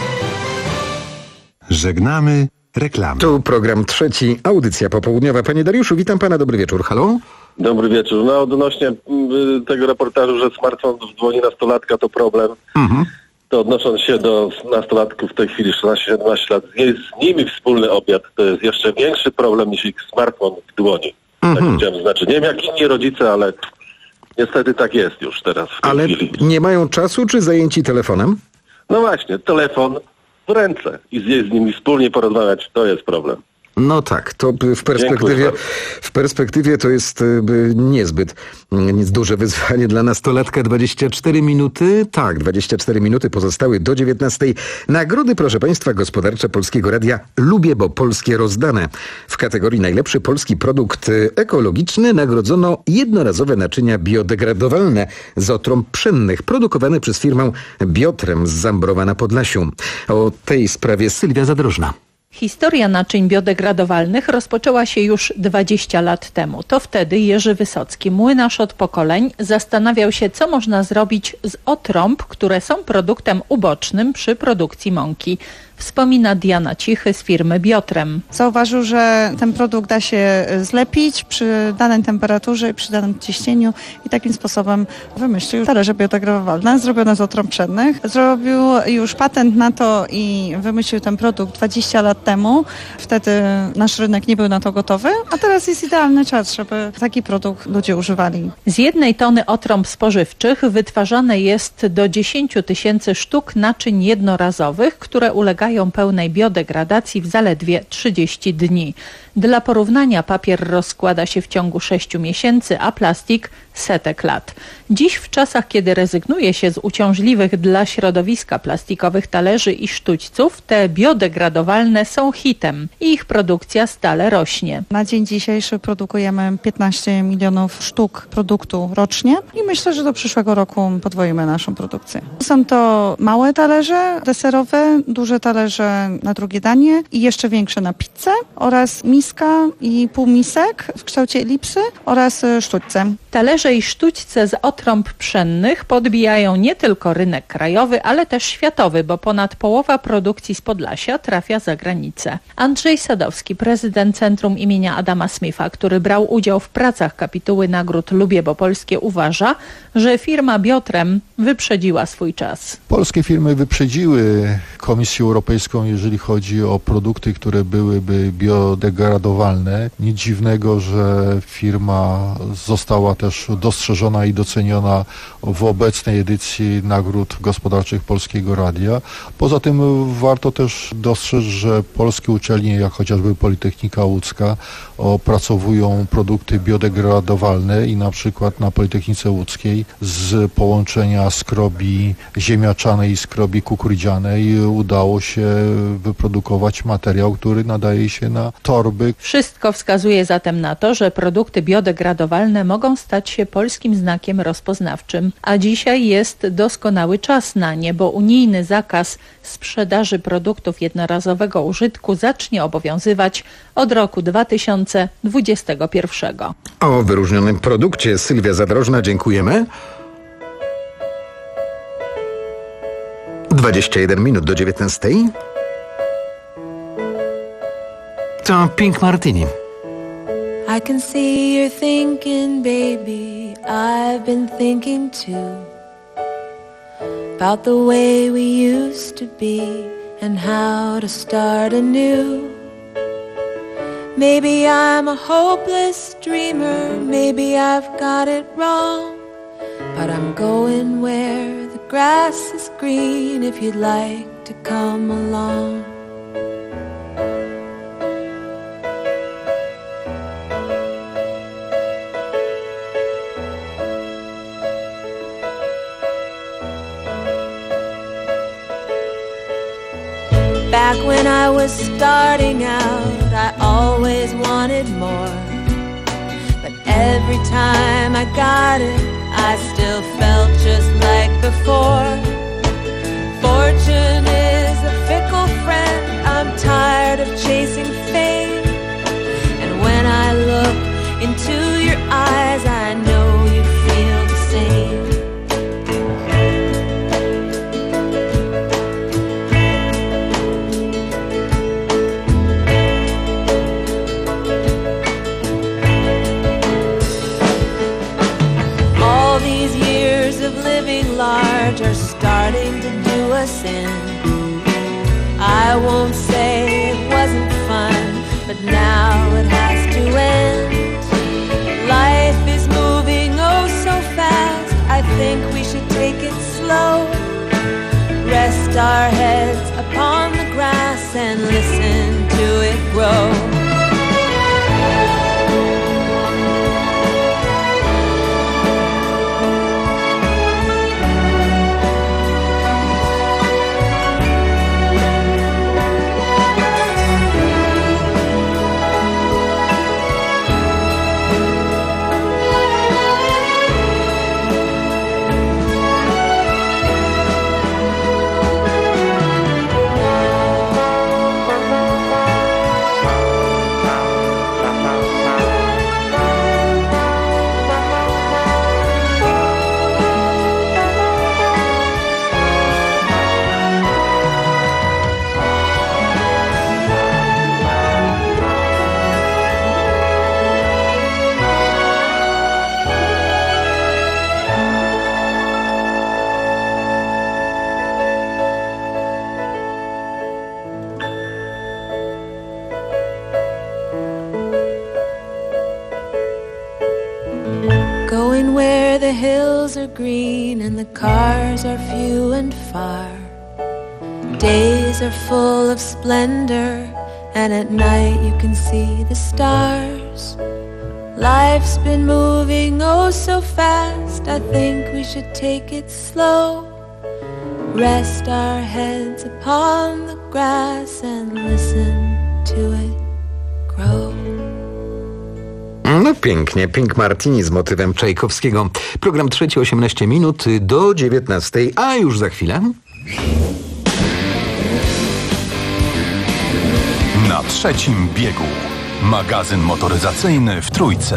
Żegnamy reklamy. Tu program trzeci, audycja popołudniowa. Panie Dariuszu, witam pana, dobry wieczór. Halo? Dobry wieczór. No odnośnie y, tego reportażu, że smartfon w dłoni nastolatka to problem, mhm. to odnosząc się do nastolatków w tej chwili szesnaście siedemnaście lat, jest z nimi wspólny obiad, to jest jeszcze większy problem niż ich smartfon w dłoni. Mhm. Tak chciałem znaczyć. Nie wiem jak inni rodzice, ale niestety tak jest już teraz w tej ale chwili. Nie mają czasu czy zajęci telefonem? No właśnie, telefon w ręce i z, z nimi wspólnie porozmawiać, to jest problem. No tak, to w perspektywie, w perspektywie to jest niezbyt nic duże wyzwanie dla nastolatka. dwadzieścia cztery minuty, tak, dwadzieścia cztery minuty pozostały do dziewiętnastej. Nagrody, proszę Państwa, gospodarcze Polskiego Radia Lubię, bo polskie rozdane. W kategorii najlepszy polski produkt ekologiczny nagrodzono jednorazowe naczynia biodegradowalne z otrąb pszennych, produkowane przez firmę Biotrem z Zambrowa na Podlasiu. O tej sprawie Sylwia Zadrożna. Historia naczyń biodegradowalnych rozpoczęła się już dwadzieścia lat temu. To wtedy Jerzy Wysocki, młynarz od pokoleń, zastanawiał się, co można zrobić z otrąb, które są produktem ubocznym przy produkcji mąki. Wspomina Diana Cichy z firmy Biotrem. Zauważył, że ten produkt da się zlepić przy danej temperaturze i przy danym ciśnieniu i takim sposobem wymyślił talerze biodegradowalne zrobione z otrąb pszennych. Zrobił już patent na to i wymyślił ten produkt dwadzieścia lat temu. Wtedy nasz rynek nie był na to gotowy, a teraz jest idealny czas, żeby taki produkt ludzie używali. Z jednej tony otrąb spożywczych wytwarzane jest do dziesięć tysięcy sztuk naczyń jednorazowych, które ulegają pełnej biodegradacji w zaledwie trzydzieści dni. Dla porównania papier rozkłada się w ciągu sześciu miesięcy, a plastik setek lat. Dziś w czasach, kiedy rezygnuje się z uciążliwych dla środowiska plastikowych talerzy i sztućców, te biodegradowalne są hitem i ich produkcja stale rośnie. Na dzień dzisiejszy produkujemy piętnaście milionów sztuk produktu rocznie i myślę, że do przyszłego roku podwoimy naszą produkcję. Są to małe talerze deserowe, duże talerze na drugie danie i jeszcze większe na pizzę oraz miska i półmisek w kształcie elipsy oraz sztućce. Talerze i sztućce z otrąb pszennych podbijają nie tylko rynek krajowy, ale też światowy, bo ponad połowa produkcji z Podlasia trafia za granicę. Andrzej Sadowski, prezydent Centrum imienia Adama Smitha, który brał udział w pracach kapituły nagród Lubię, bo polskie, uważa, że firma Biotrem wyprzedziła swój czas. Polskie firmy wyprzedziły Komisję Europejską, jeżeli chodzi o produkty, które byłyby biodegradowalne. Nic dziwnego, że firma została też dostrzeżona i doceniona w obecnej edycji nagród gospodarczych Polskiego Radia. Poza tym warto też dostrzec, że polskie uczelnie, jak chociażby Politechnika Łódzka, opracowują produkty biodegradowalne i na przykład na Politechnice Łódzkiej z połączenia skrobi ziemniaczanej i skrobi kukurydzianej udało się wyprodukować materiał, który nadaje się na torby. Wszystko wskazuje zatem na to, że produkty biodegradowalne mogą stać się polskim znakiem rozpoznawczym. A dzisiaj jest doskonały czas na nie, bo unijny zakaz sprzedaży produktów jednorazowego użytku zacznie obowiązywać od roku dwa tysiące dwudziestego pierwszego. O wyróżnionym produkcie Sylwia Zadrożna, dziękujemy. dwadzieścia jeden minut do dziewiętnastej. To Pink Martini. I can see you're thinking, baby, I've been thinking too, about the way we used to be and how to start anew. Maybe I'm a hopeless dreamer, maybe I've got it wrong, but I'm going where the grass is green if you'd like to come along. Back when I was starting out, I always wanted more. But every time I got it, I still felt just like before. Fortune is a fickle friend. I'm tired of chasing fame. And when I look into your eyes, I know you feel the same. All these years of living large are starting to do us in. I won't say it wasn't fun, but now it has to end. Life is moving oh so fast, I think we should take it slow. Rest our heads upon the grass and listen to it grow. Going where the hills are green and the cars are few and far. Days are full of splendor and at night you can see the stars. Life's been moving oh so fast, I think we should take it slow. Rest our heads upon the grass and listen to it grow. No pięknie, Pink Martini z motywem Czajkowskiego. Program trzeci, osiemnaście minut do dziewiętnastej, a już za chwilę... Na trzecim biegu. Magazyn motoryzacyjny w Trójce.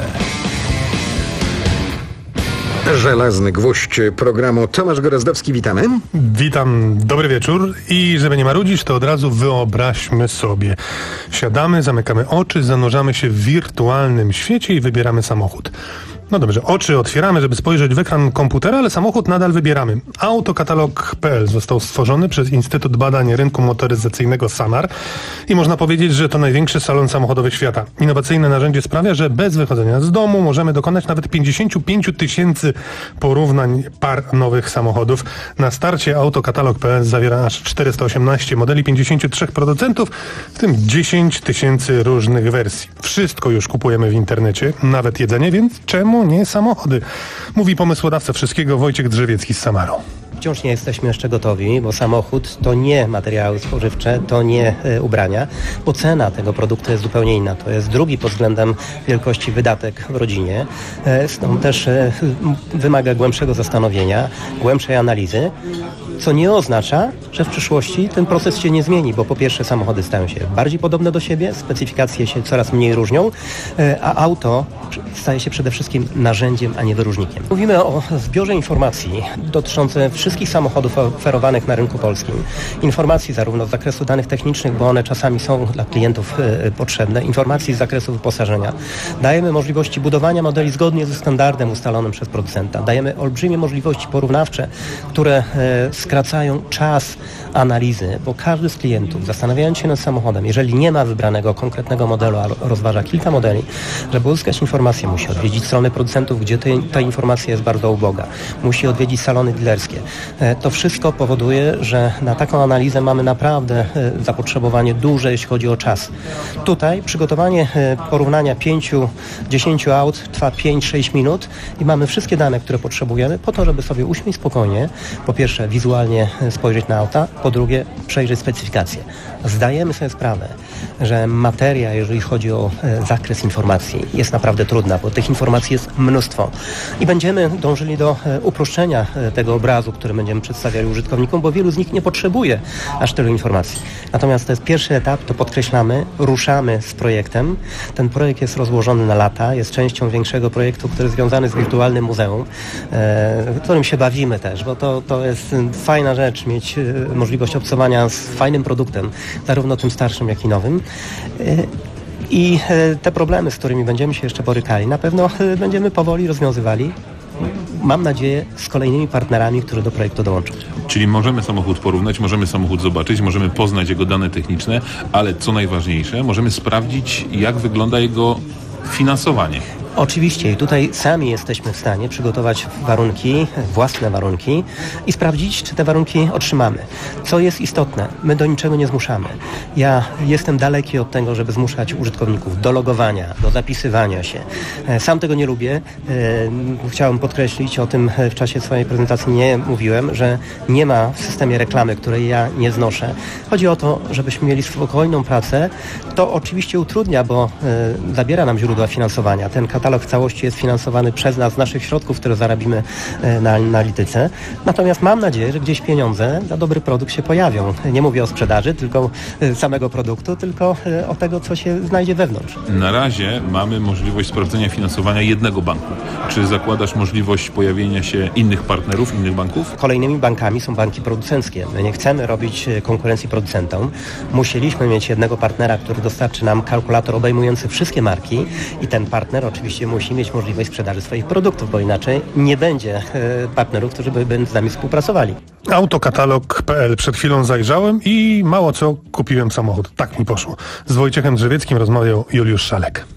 Żelazny gwóźdź programu. Tomasz Gorozdowski, witamy. Witam, dobry wieczór i żeby nie marudzić, to od razu wyobraźmy sobie. Siadamy, zamykamy oczy, zanurzamy się w wirtualnym świecie i wybieramy samochód. No dobrze, oczy otwieramy, żeby spojrzeć w ekran komputera, ale samochód nadal wybieramy. Autokatalog kropka p l został stworzony przez Instytut Badań Rynku Motoryzacyjnego SAMAR i można powiedzieć, że to największy salon samochodowy świata. Innowacyjne narzędzie sprawia, że bez wychodzenia z domu możemy dokonać nawet pięćdziesiąt pięć tysięcy porównań par nowych samochodów. Na starcie Autokatalog kropka p l zawiera aż czterysta osiemnaście modeli pięćdziesięciu trzech producentów, w tym dziesięć tysięcy różnych wersji. Wszystko już kupujemy w internecie, nawet jedzenie, więc czemu nie samochody? Mówi pomysłodawca wszystkiego Wojciech Drzewiecki z Samaru. Wciąż nie jesteśmy jeszcze gotowi, bo samochód to nie materiały spożywcze, to nie e, ubrania, bo cena tego produktu jest zupełnie inna. To jest drugi pod względem wielkości wydatek w rodzinie. E, stąd też e, wymaga głębszego zastanowienia, głębszej analizy, co nie oznacza, że w przyszłości ten proces się nie zmieni, bo po pierwsze samochody stają się bardziej podobne do siebie, specyfikacje się coraz mniej różnią, e, a auto staje się przede wszystkim narzędziem, a nie wyróżnikiem. Mówimy o zbiorze informacji dotyczących wszystkich samochodów oferowanych na rynku polskim. Informacji zarówno z zakresu danych technicznych, bo one czasami są dla klientów y, potrzebne, informacji z zakresu wyposażenia. Dajemy możliwości budowania modeli zgodnie ze standardem ustalonym przez producenta. Dajemy olbrzymie możliwości porównawcze, które y, skracają czas analizy, bo każdy z klientów, zastanawiając się nad samochodem, jeżeli nie ma wybranego konkretnego modelu, a rozważa kilka modeli, żeby uzyskać informację, musi odwiedzić strony producentów, gdzie te, ta informacja jest bardzo uboga. Musi odwiedzić salony dealerskie. To wszystko powoduje, że na taką analizę mamy naprawdę zapotrzebowanie duże, jeśli chodzi o czas. Tutaj przygotowanie porównania pięciu, dziesięciu aut trwa pięć sześć minut i mamy wszystkie dane, które potrzebujemy po to, żeby sobie usiąść spokojnie, po pierwsze wizualnie wirtualnie spojrzeć na auta, po drugie przejrzeć specyfikacje. Zdajemy sobie sprawę, że materia, jeżeli chodzi o e, zakres informacji, jest naprawdę trudna, bo tych informacji jest mnóstwo. I będziemy dążyli do e, uproszczenia e, tego obrazu, który będziemy przedstawiali użytkownikom, bo wielu z nich nie potrzebuje aż tylu informacji. Natomiast to jest pierwszy etap, to podkreślamy, ruszamy z projektem. Ten projekt jest rozłożony na lata, jest częścią większego projektu, który jest związany z wirtualnym muzeum, e, w którym się bawimy też, bo to, to jest fajna rzecz, mieć e, możliwość obcowania z fajnym produktem, zarówno tym starszym, jak i nowym. I te problemy, z którymi będziemy się jeszcze borykali, na pewno będziemy powoli rozwiązywali. Mam nadzieję, z kolejnymi partnerami, którzy do projektu dołączą. Czyli możemy samochód porównać, możemy samochód zobaczyć, możemy poznać jego dane techniczne, ale co najważniejsze, możemy sprawdzić, jak wygląda jego finansowanie. Oczywiście i tutaj sami jesteśmy w stanie przygotować warunki, własne warunki i sprawdzić, czy te warunki otrzymamy. Co jest istotne, my do niczego nie zmuszamy. Ja jestem daleki od tego, żeby zmuszać użytkowników do logowania, do zapisywania się. Sam tego nie lubię. Chciałem podkreślić, o tym w czasie swojej prezentacji nie mówiłem, że nie ma w systemie reklamy, której ja nie znoszę. Chodzi o to, żebyśmy mieli spokojną pracę. To oczywiście utrudnia, bo zabiera nam źródła finansowania. Ten katalog w całości jest finansowany przez nas z naszych środków, które zarabimy na analityce. Natomiast mam nadzieję, że gdzieś pieniądze na dobry produkt się pojawią. Nie mówię o sprzedaży, tylko samego produktu, tylko o tego, co się znajdzie wewnątrz. Na razie mamy możliwość sprawdzenia finansowania jednego banku. Czy zakładasz możliwość pojawienia się innych partnerów, innych banków? Kolejnymi bankami są banki producenckie. My nie chcemy robić konkurencji producentom. Musieliśmy mieć jednego partnera, który dostarczy nam kalkulator obejmujący wszystkie marki i ten partner oczywiście musi mieć możliwość sprzedaży swoich produktów, bo inaczej nie będzie partnerów, którzy by z nami współpracowali. Autokatalog kropka pe el. Przed chwilą zajrzałem i mało co kupiłem samochód. Tak mi poszło. Z Wojciechem Drzewieckim rozmawiał Juliusz Szalek.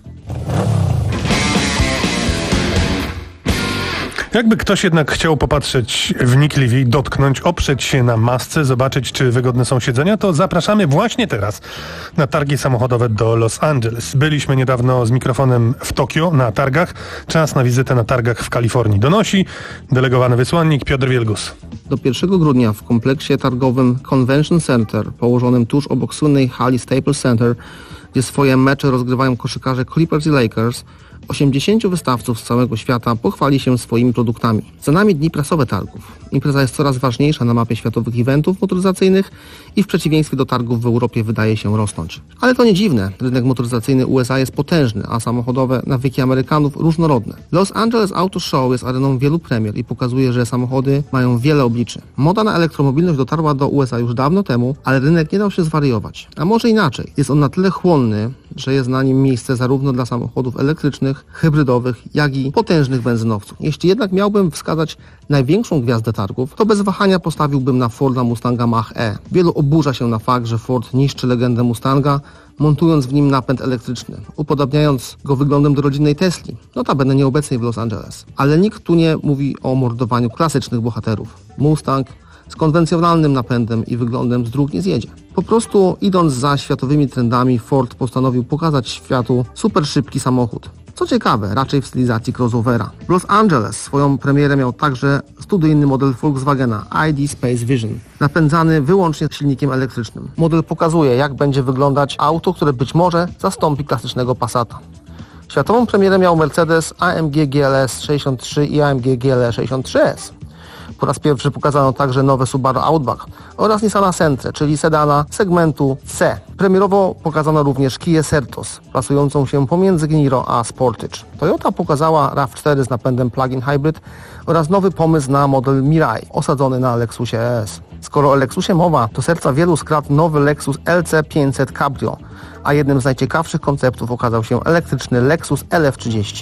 Jakby ktoś jednak chciał popatrzeć wnikliwiej, dotknąć, oprzeć się na masce, zobaczyć, czy wygodne są siedzenia, to zapraszamy właśnie teraz na targi samochodowe do Los Angeles. Byliśmy niedawno z mikrofonem w Tokio na targach. Czas na wizytę na targach w Kalifornii. Donosi delegowany wysłannik Piotr Wielgus. Do pierwszego grudnia w kompleksie targowym Convention Center, położonym tuż obok słynnej hali Staples Center, gdzie swoje mecze rozgrywają koszykarze Clippers i Lakers, osiemdziesięciu wystawców z całego świata pochwali się swoimi produktami. Za nami dni prasowe targów. Impreza jest coraz ważniejsza na mapie światowych eventów motoryzacyjnych i w przeciwieństwie do targów w Europie wydaje się rosnąć. Ale to nie dziwne. Rynek motoryzacyjny U S A jest potężny, a samochodowe nawyki Amerykanów różnorodne. Los Angeles Auto Show jest areną wielu premier i pokazuje, że samochody mają wiele obliczy. Moda na elektromobilność dotarła do U S A już dawno temu, ale rynek nie dał się zwariować. A może inaczej. Jest on na tyle chłonny, że jest na nim miejsce zarówno dla samochodów elektrycznych, hybrydowych, jak i potężnych benzynowców. Jeśli jednak miałbym wskazać największą gwiazdę targów, to bez wahania postawiłbym na Forda Mustanga Mach-E. Wielu oburza się na fakt, że Ford niszczy legendę Mustanga, montując w nim napęd elektryczny, upodobniając go wyglądem do rodzinnej Tesli, notabene nieobecnej w Los Angeles. Ale nikt tu nie mówi o mordowaniu klasycznych bohaterów. Mustang z konwencjonalnym napędem i wyglądem z dróg nie zjedzie. Po prostu idąc za światowymi trendami, Ford postanowił pokazać światu super szybki samochód. Co ciekawe, raczej w stylizacji crossovera. W Los Angeles swoją premierę miał także studyjny model Volkswagena I D Space Vision, napędzany wyłącznie silnikiem elektrycznym. Model pokazuje, jak będzie wyglądać auto, które być może zastąpi klasycznego Passata. Światową premierę miał Mercedes A M G G L S sześćdziesiąt trzy i A M G G L E sześćdziesiąt trzy S. Po raz pierwszy pokazano także nowe Subaru Outback oraz Nissana Sentre, czyli sedana segmentu C. Premierowo pokazano również Kię Seltos, plasującą się pomiędzy Niro a Sportage. Toyota pokazała RAV cztery z napędem plug-in hybrid oraz nowy pomysł na model Mirai, osadzony na Lexusie E S. Skoro o Lexusie mowa, do serca wielu skradł nowy Lexus L C pięćset Cabrio, a jednym z najciekawszych konceptów okazał się elektryczny Lexus L F trzydzieści.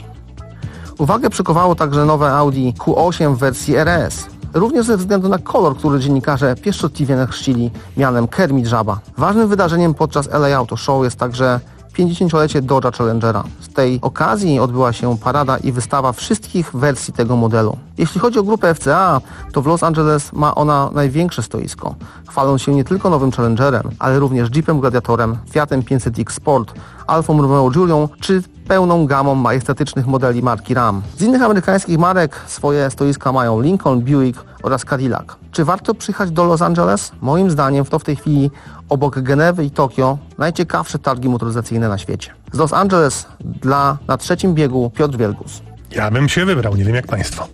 Uwagę przykowało także nowe Audi Q osiem w wersji R S. Również ze względu na kolor, który dziennikarze pieszczotliwie nachrzcili mianem Kermit Żaba. Ważnym wydarzeniem podczas L A Auto Show jest także pięćdziesięciolecie Dodge'a Challengera. Z tej okazji odbyła się parada i wystawa wszystkich wersji tego modelu. Jeśli chodzi o grupę F C A, to w Los Angeles ma ona największe stoisko, chwaląc się nie tylko nowym Challengerem, ale również Jeepem Gladiatorem, Fiatem pięćset X Sport, Alfą Romeo Giulią czy pełną gamą majestatycznych modeli marki Ram. Z innych amerykańskich marek swoje stoiska mają Lincoln, Buick oraz Cadillac. Czy warto przyjechać do Los Angeles? Moim zdaniem to w tej chwili obok Genewy i Tokio najciekawsze targi motoryzacyjne na świecie. Z Los Angeles dla na trzecim biegu Piotr Wielgus. Ja bym się wybrał, nie wiem jak państwo.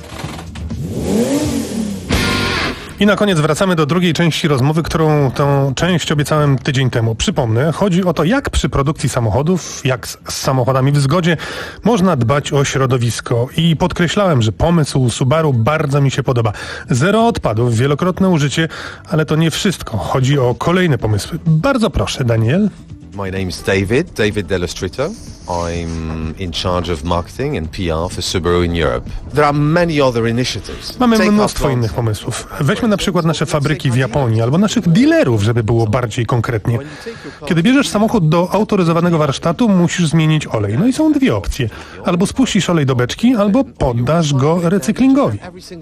I na koniec wracamy do drugiej części rozmowy, którą tą część obiecałem tydzień temu. Przypomnę, chodzi o to, jak przy produkcji samochodów, jak z, z samochodami w zgodzie, można dbać o środowisko. I podkreślałem, że pomysł Subaru bardzo mi się podoba. Zero odpadów, wielokrotne użycie, ale to nie wszystko. Chodzi o kolejne pomysły. Bardzo proszę, Daniel. My name's David, David Dell'Ostrito. I'm in charge of marketing and P R for Subaru in Europe. There are many other initiatives. Mamy mnóstwo innych pomysłów. Weźmy na przykład nasze fabryki w Japonii albo naszych dealerów, żeby było bardziej konkretnie. Kiedy bierzesz samochód do autoryzowanego warsztatu, musisz zmienić olej. No i są dwie opcje. Albo spuścisz olej do beczki, albo poddasz go recyklingowi.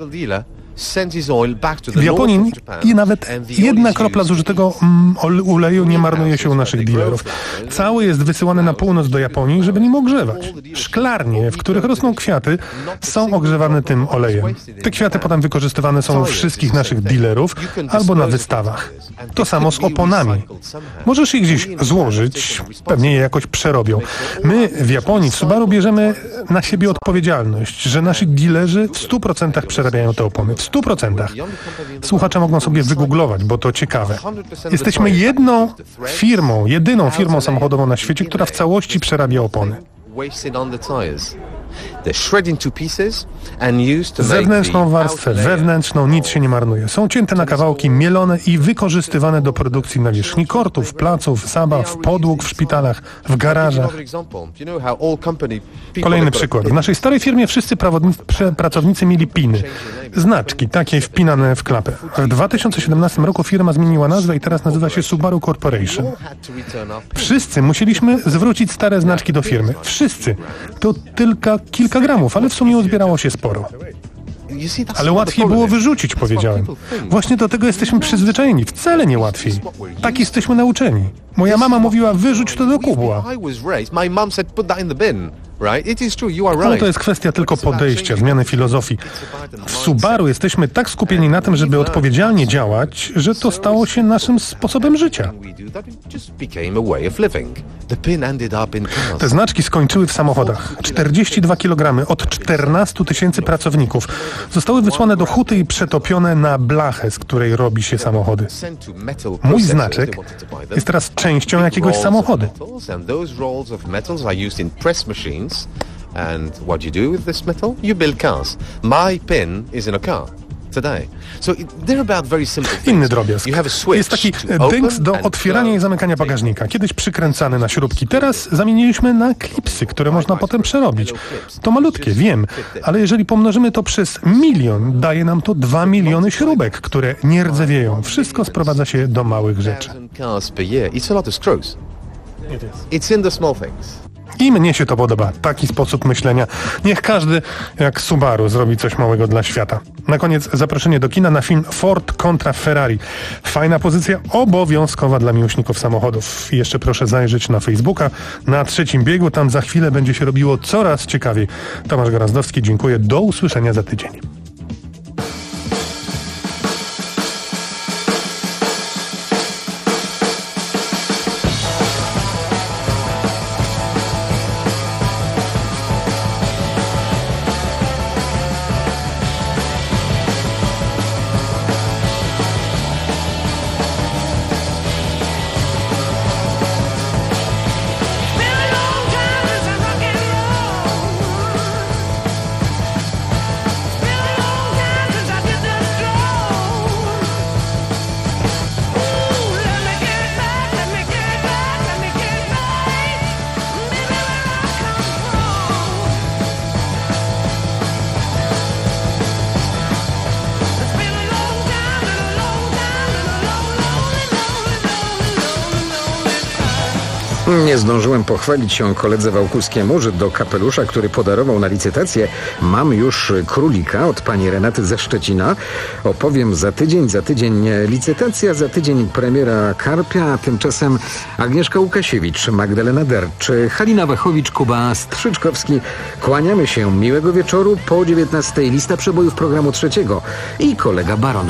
W Japonii i nawet jedna kropla zużytego mm, oleju nie marnuje się u naszych dealerów. Cały jest wysyłany na północ do Japonii, żeby nim ogrzewać. Szklarnie, w których rosną kwiaty, są ogrzewane tym olejem. Te kwiaty potem wykorzystywane są u wszystkich naszych dealerów albo na wystawach. To samo z oponami. Możesz je gdzieś złożyć, pewnie je jakoś przerobią. My w Japonii w Subaru bierzemy na siebie odpowiedzialność, że nasi dealerzy w stu procentach przerabiają te opony. W stu procentach. Słuchacze mogą sobie wygooglować, bo to ciekawe. Jesteśmy jedną firmą, jedyną firmą samochodową na świecie, która w całości przerabia opony. Zewnętrzną warstwę, wewnętrzną, nic się nie marnuje. Są cięte na kawałki, mielone i wykorzystywane do produkcji nawierzchni kortów, placów, zabaw, podłóg w szpitalach, w garażach. Kolejny przykład. W naszej starej firmie wszyscy pracownicy mieli piny. Znaczki, takie wpinane w klapę. W dwa tysiące siedemnastym roku firma zmieniła nazwę i teraz nazywa się Subaru Corporation. Wszyscy musieliśmy zwrócić stare znaczki do firmy. Wszyscy. To tylko kilka gramów, ale w sumie uzbierało się sporo. Ale łatwiej było wyrzucić, powiedziałem. Właśnie do tego jesteśmy przyzwyczajeni. Wcale nie łatwiej. Tak jesteśmy nauczeni. Moja mama mówiła, wyrzuć to do kubła. Ale to jest kwestia tylko podejścia, zmiany filozofii. W Subaru jesteśmy tak skupieni na tym, żeby odpowiedzialnie działać, że to stało się naszym sposobem życia. Te znaczki skończyły w samochodach. czterdzieści dwa kilogramy od czternastu tysięcy pracowników zostały wysłane do huty i przetopione na blachę, z której robi się samochody. Mój znaczek jest teraz częścią jakiegoś samochodu. And what you do with this metal? You build cars. My pin is in a car today. So they're about very simple things. Inny drobiazg. Jest taki dynks do otwierania i zamykania bagażnika. Kiedyś przykręcany na śrubki. Teraz zamieniliśmy na klipsy, które można potem przerobić. To malutkie, wiem, ale jeżeli pomnożymy to przez milion, daje nam to dwa miliony śrubek, które nie rdzewieją. Wszystko sprowadza się do małych rzeczy. It's in the small things. I mnie się to podoba, taki sposób myślenia. Niech każdy, jak Subaru, zrobi coś małego dla świata. Na koniec zaproszenie do kina na film Ford kontra Ferrari. Fajna pozycja, obowiązkowa dla miłośników samochodów. I jeszcze proszę zajrzeć na Facebooka, na trzecim biegu, tam za chwilę będzie się robiło coraz ciekawiej. Tomasz Gorazdowski, dziękuję, do usłyszenia za tydzień. Been a long time since I rock and roll. Nie zdążyłem pochwalić się koledze Wałkuskiemu, że do kapelusza, który podarował na licytację, mam już królika od pani Renaty ze Szczecina. Opowiem za tydzień, za tydzień licytacja, za tydzień premiera Karpia, a tymczasem Agnieszka Łukasiewicz, Magdalena Dercz, Halina Wachowicz, Kuba Strzyczkowski. Kłaniamy się, miłego wieczoru. Po dziewiętnastej lista przebojów programu trzeciego i kolega Baron.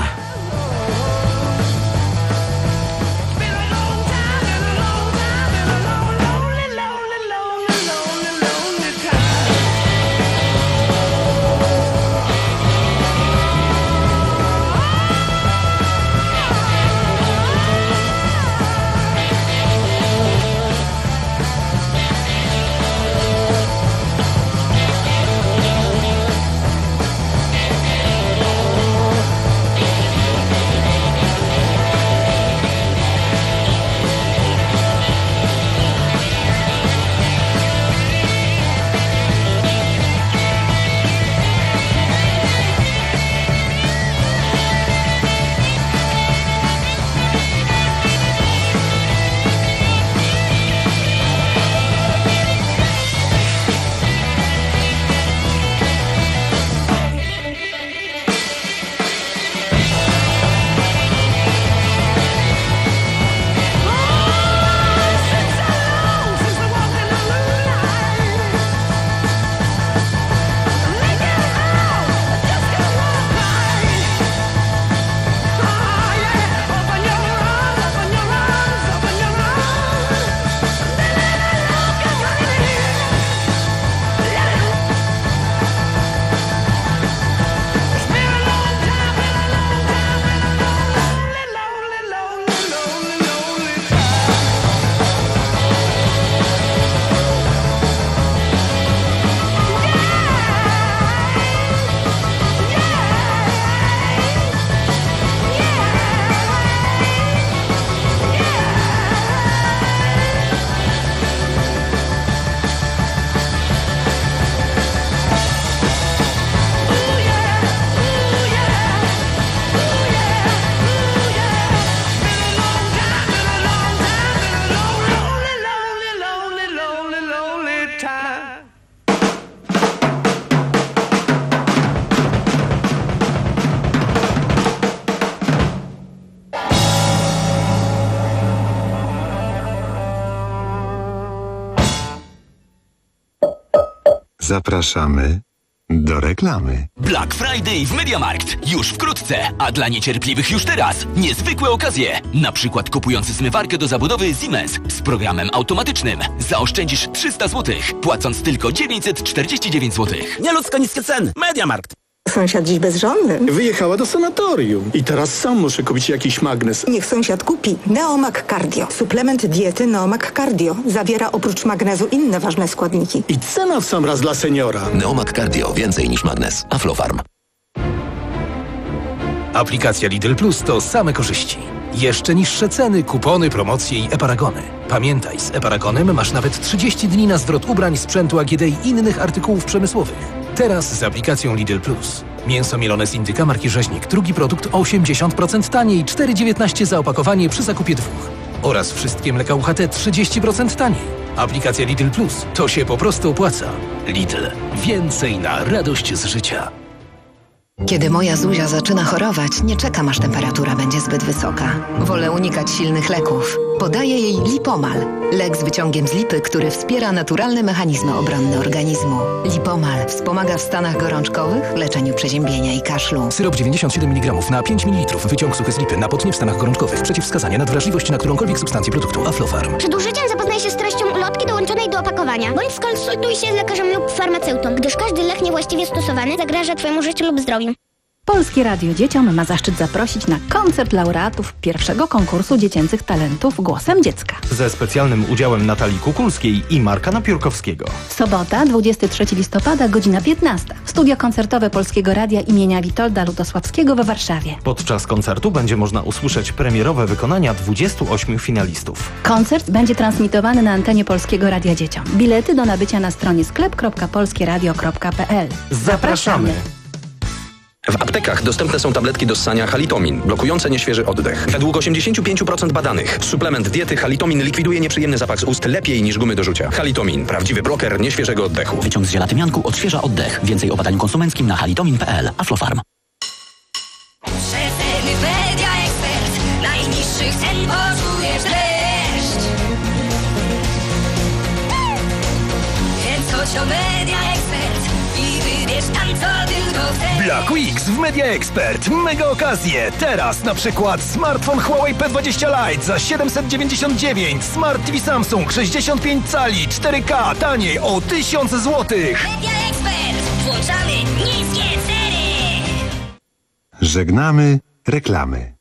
Zapraszamy do reklamy. Black Friday w MediaMarkt. Już wkrótce, a dla niecierpliwych już teraz. Niezwykłe okazje. Na przykład kupując zmywarkę do zabudowy Siemens z programem automatycznym zaoszczędzisz trzysta złotych, płacąc tylko dziewięćset czterdzieści dziewięć złotych. Nieludzko niskie ceny. MediaMarkt. Sąsiad dziś bezżonny. Wyjechała do sanatorium i teraz sam muszę kupić jakiś magnes. Niech sąsiad kupi Neomag Cardio. Suplement diety Neomag Cardio. Zawiera oprócz magnezu inne ważne składniki. I cena w sam raz dla seniora. Neomag Cardio. Więcej niż magnes. Aflofarm. Aplikacja Lidl Plus to same korzyści. Jeszcze niższe ceny, kupony, promocje i e-paragony. Pamiętaj, z e-paragonem masz nawet trzydzieści dni na zwrot ubrań, sprzętu A G D i innych artykułów przemysłowych. Teraz z aplikacją Lidl Plus. Mięso mielone z indyka marki Rzeźnik. Drugi produkt o osiemdziesiąt procent taniej, cztery dziewiętnaście za opakowanie przy zakupie dwóch. Oraz wszystkie mleka U H T trzydzieści procent taniej. Aplikacja Lidl Plus. To się po prostu opłaca. Lidl. Więcej na radość z życia. Kiedy moja Zuzia zaczyna chorować, nie czekam, aż temperatura będzie zbyt wysoka. Wolę unikać silnych leków. Podaję jej Lipomal. Lek z wyciągiem z lipy, który wspiera naturalne mechanizmy obronne organizmu. Lipomal wspomaga w stanach gorączkowych, leczeniu przeziębienia i kaszlu. Syrop dziewięćdziesiąt siedem miligramów na pięć mililitrów. Wyciąg suchy z lipy na potnie w stanach gorączkowych. Przeciwwskazania na wrażliwość na którąkolwiek substancję produktu. Aflofarm. Przed użyciem zapoznaj się z treścią ulotki dołączonej do opakowania, bądź skonsultuj się z lekarzem lub farmaceutą, gdyż każdy lek niewłaściwie stosowany zagraża Twojemu życiu lub zdrowiu. Polskie Radio Dzieciom ma zaszczyt zaprosić na koncert laureatów pierwszego konkursu dziecięcych talentów Głosem Dziecka. Ze specjalnym udziałem Natalii Kukulskiej i Marka Napiórkowskiego. Sobota, dwudziestego trzeciego listopada, godzina piętnasta. Studio koncertowe Polskiego Radia imienia Witolda Lutosławskiego we Warszawie. Podczas koncertu będzie można usłyszeć premierowe wykonania dwudziestu ośmiu finalistów. Koncert będzie transmitowany na antenie Polskiego Radia Dzieciom. Bilety do nabycia na stronie sklep kropka polskieradio kropka p l. Zapraszamy! W aptekach dostępne są tabletki do ssania Halitomin, blokujące nieświeży oddech. Według osiemdziesiąt pięć procent badanych suplement diety Halitomin likwiduje nieprzyjemny zapach z ust lepiej niż gumy do rzucia. Halitomin, prawdziwy broker nieświeżego oddechu. Wyciąg z ziela tymianku odświeża oddech. Więcej o badaniu konsumenckim na halitomin kropka p l. Aflofarm. Przeceny Media Expert. Najniższych cen poczujesz dreszcz. Więc chodź o Media Expert i wybierz tam, co tylko chcesz. Black Weeks w Media Expert. Mega okazje. Teraz na przykład smartfon Huawei P dwadzieścia Lite za siedemset dziewięćdziesiąt dziewięć. Smart T V Samsung sześćdziesiąt pięć cali cztery K taniej o tysiąc złotych. Media Expert. Włączamy niskie ceny. Żegnamy reklamy.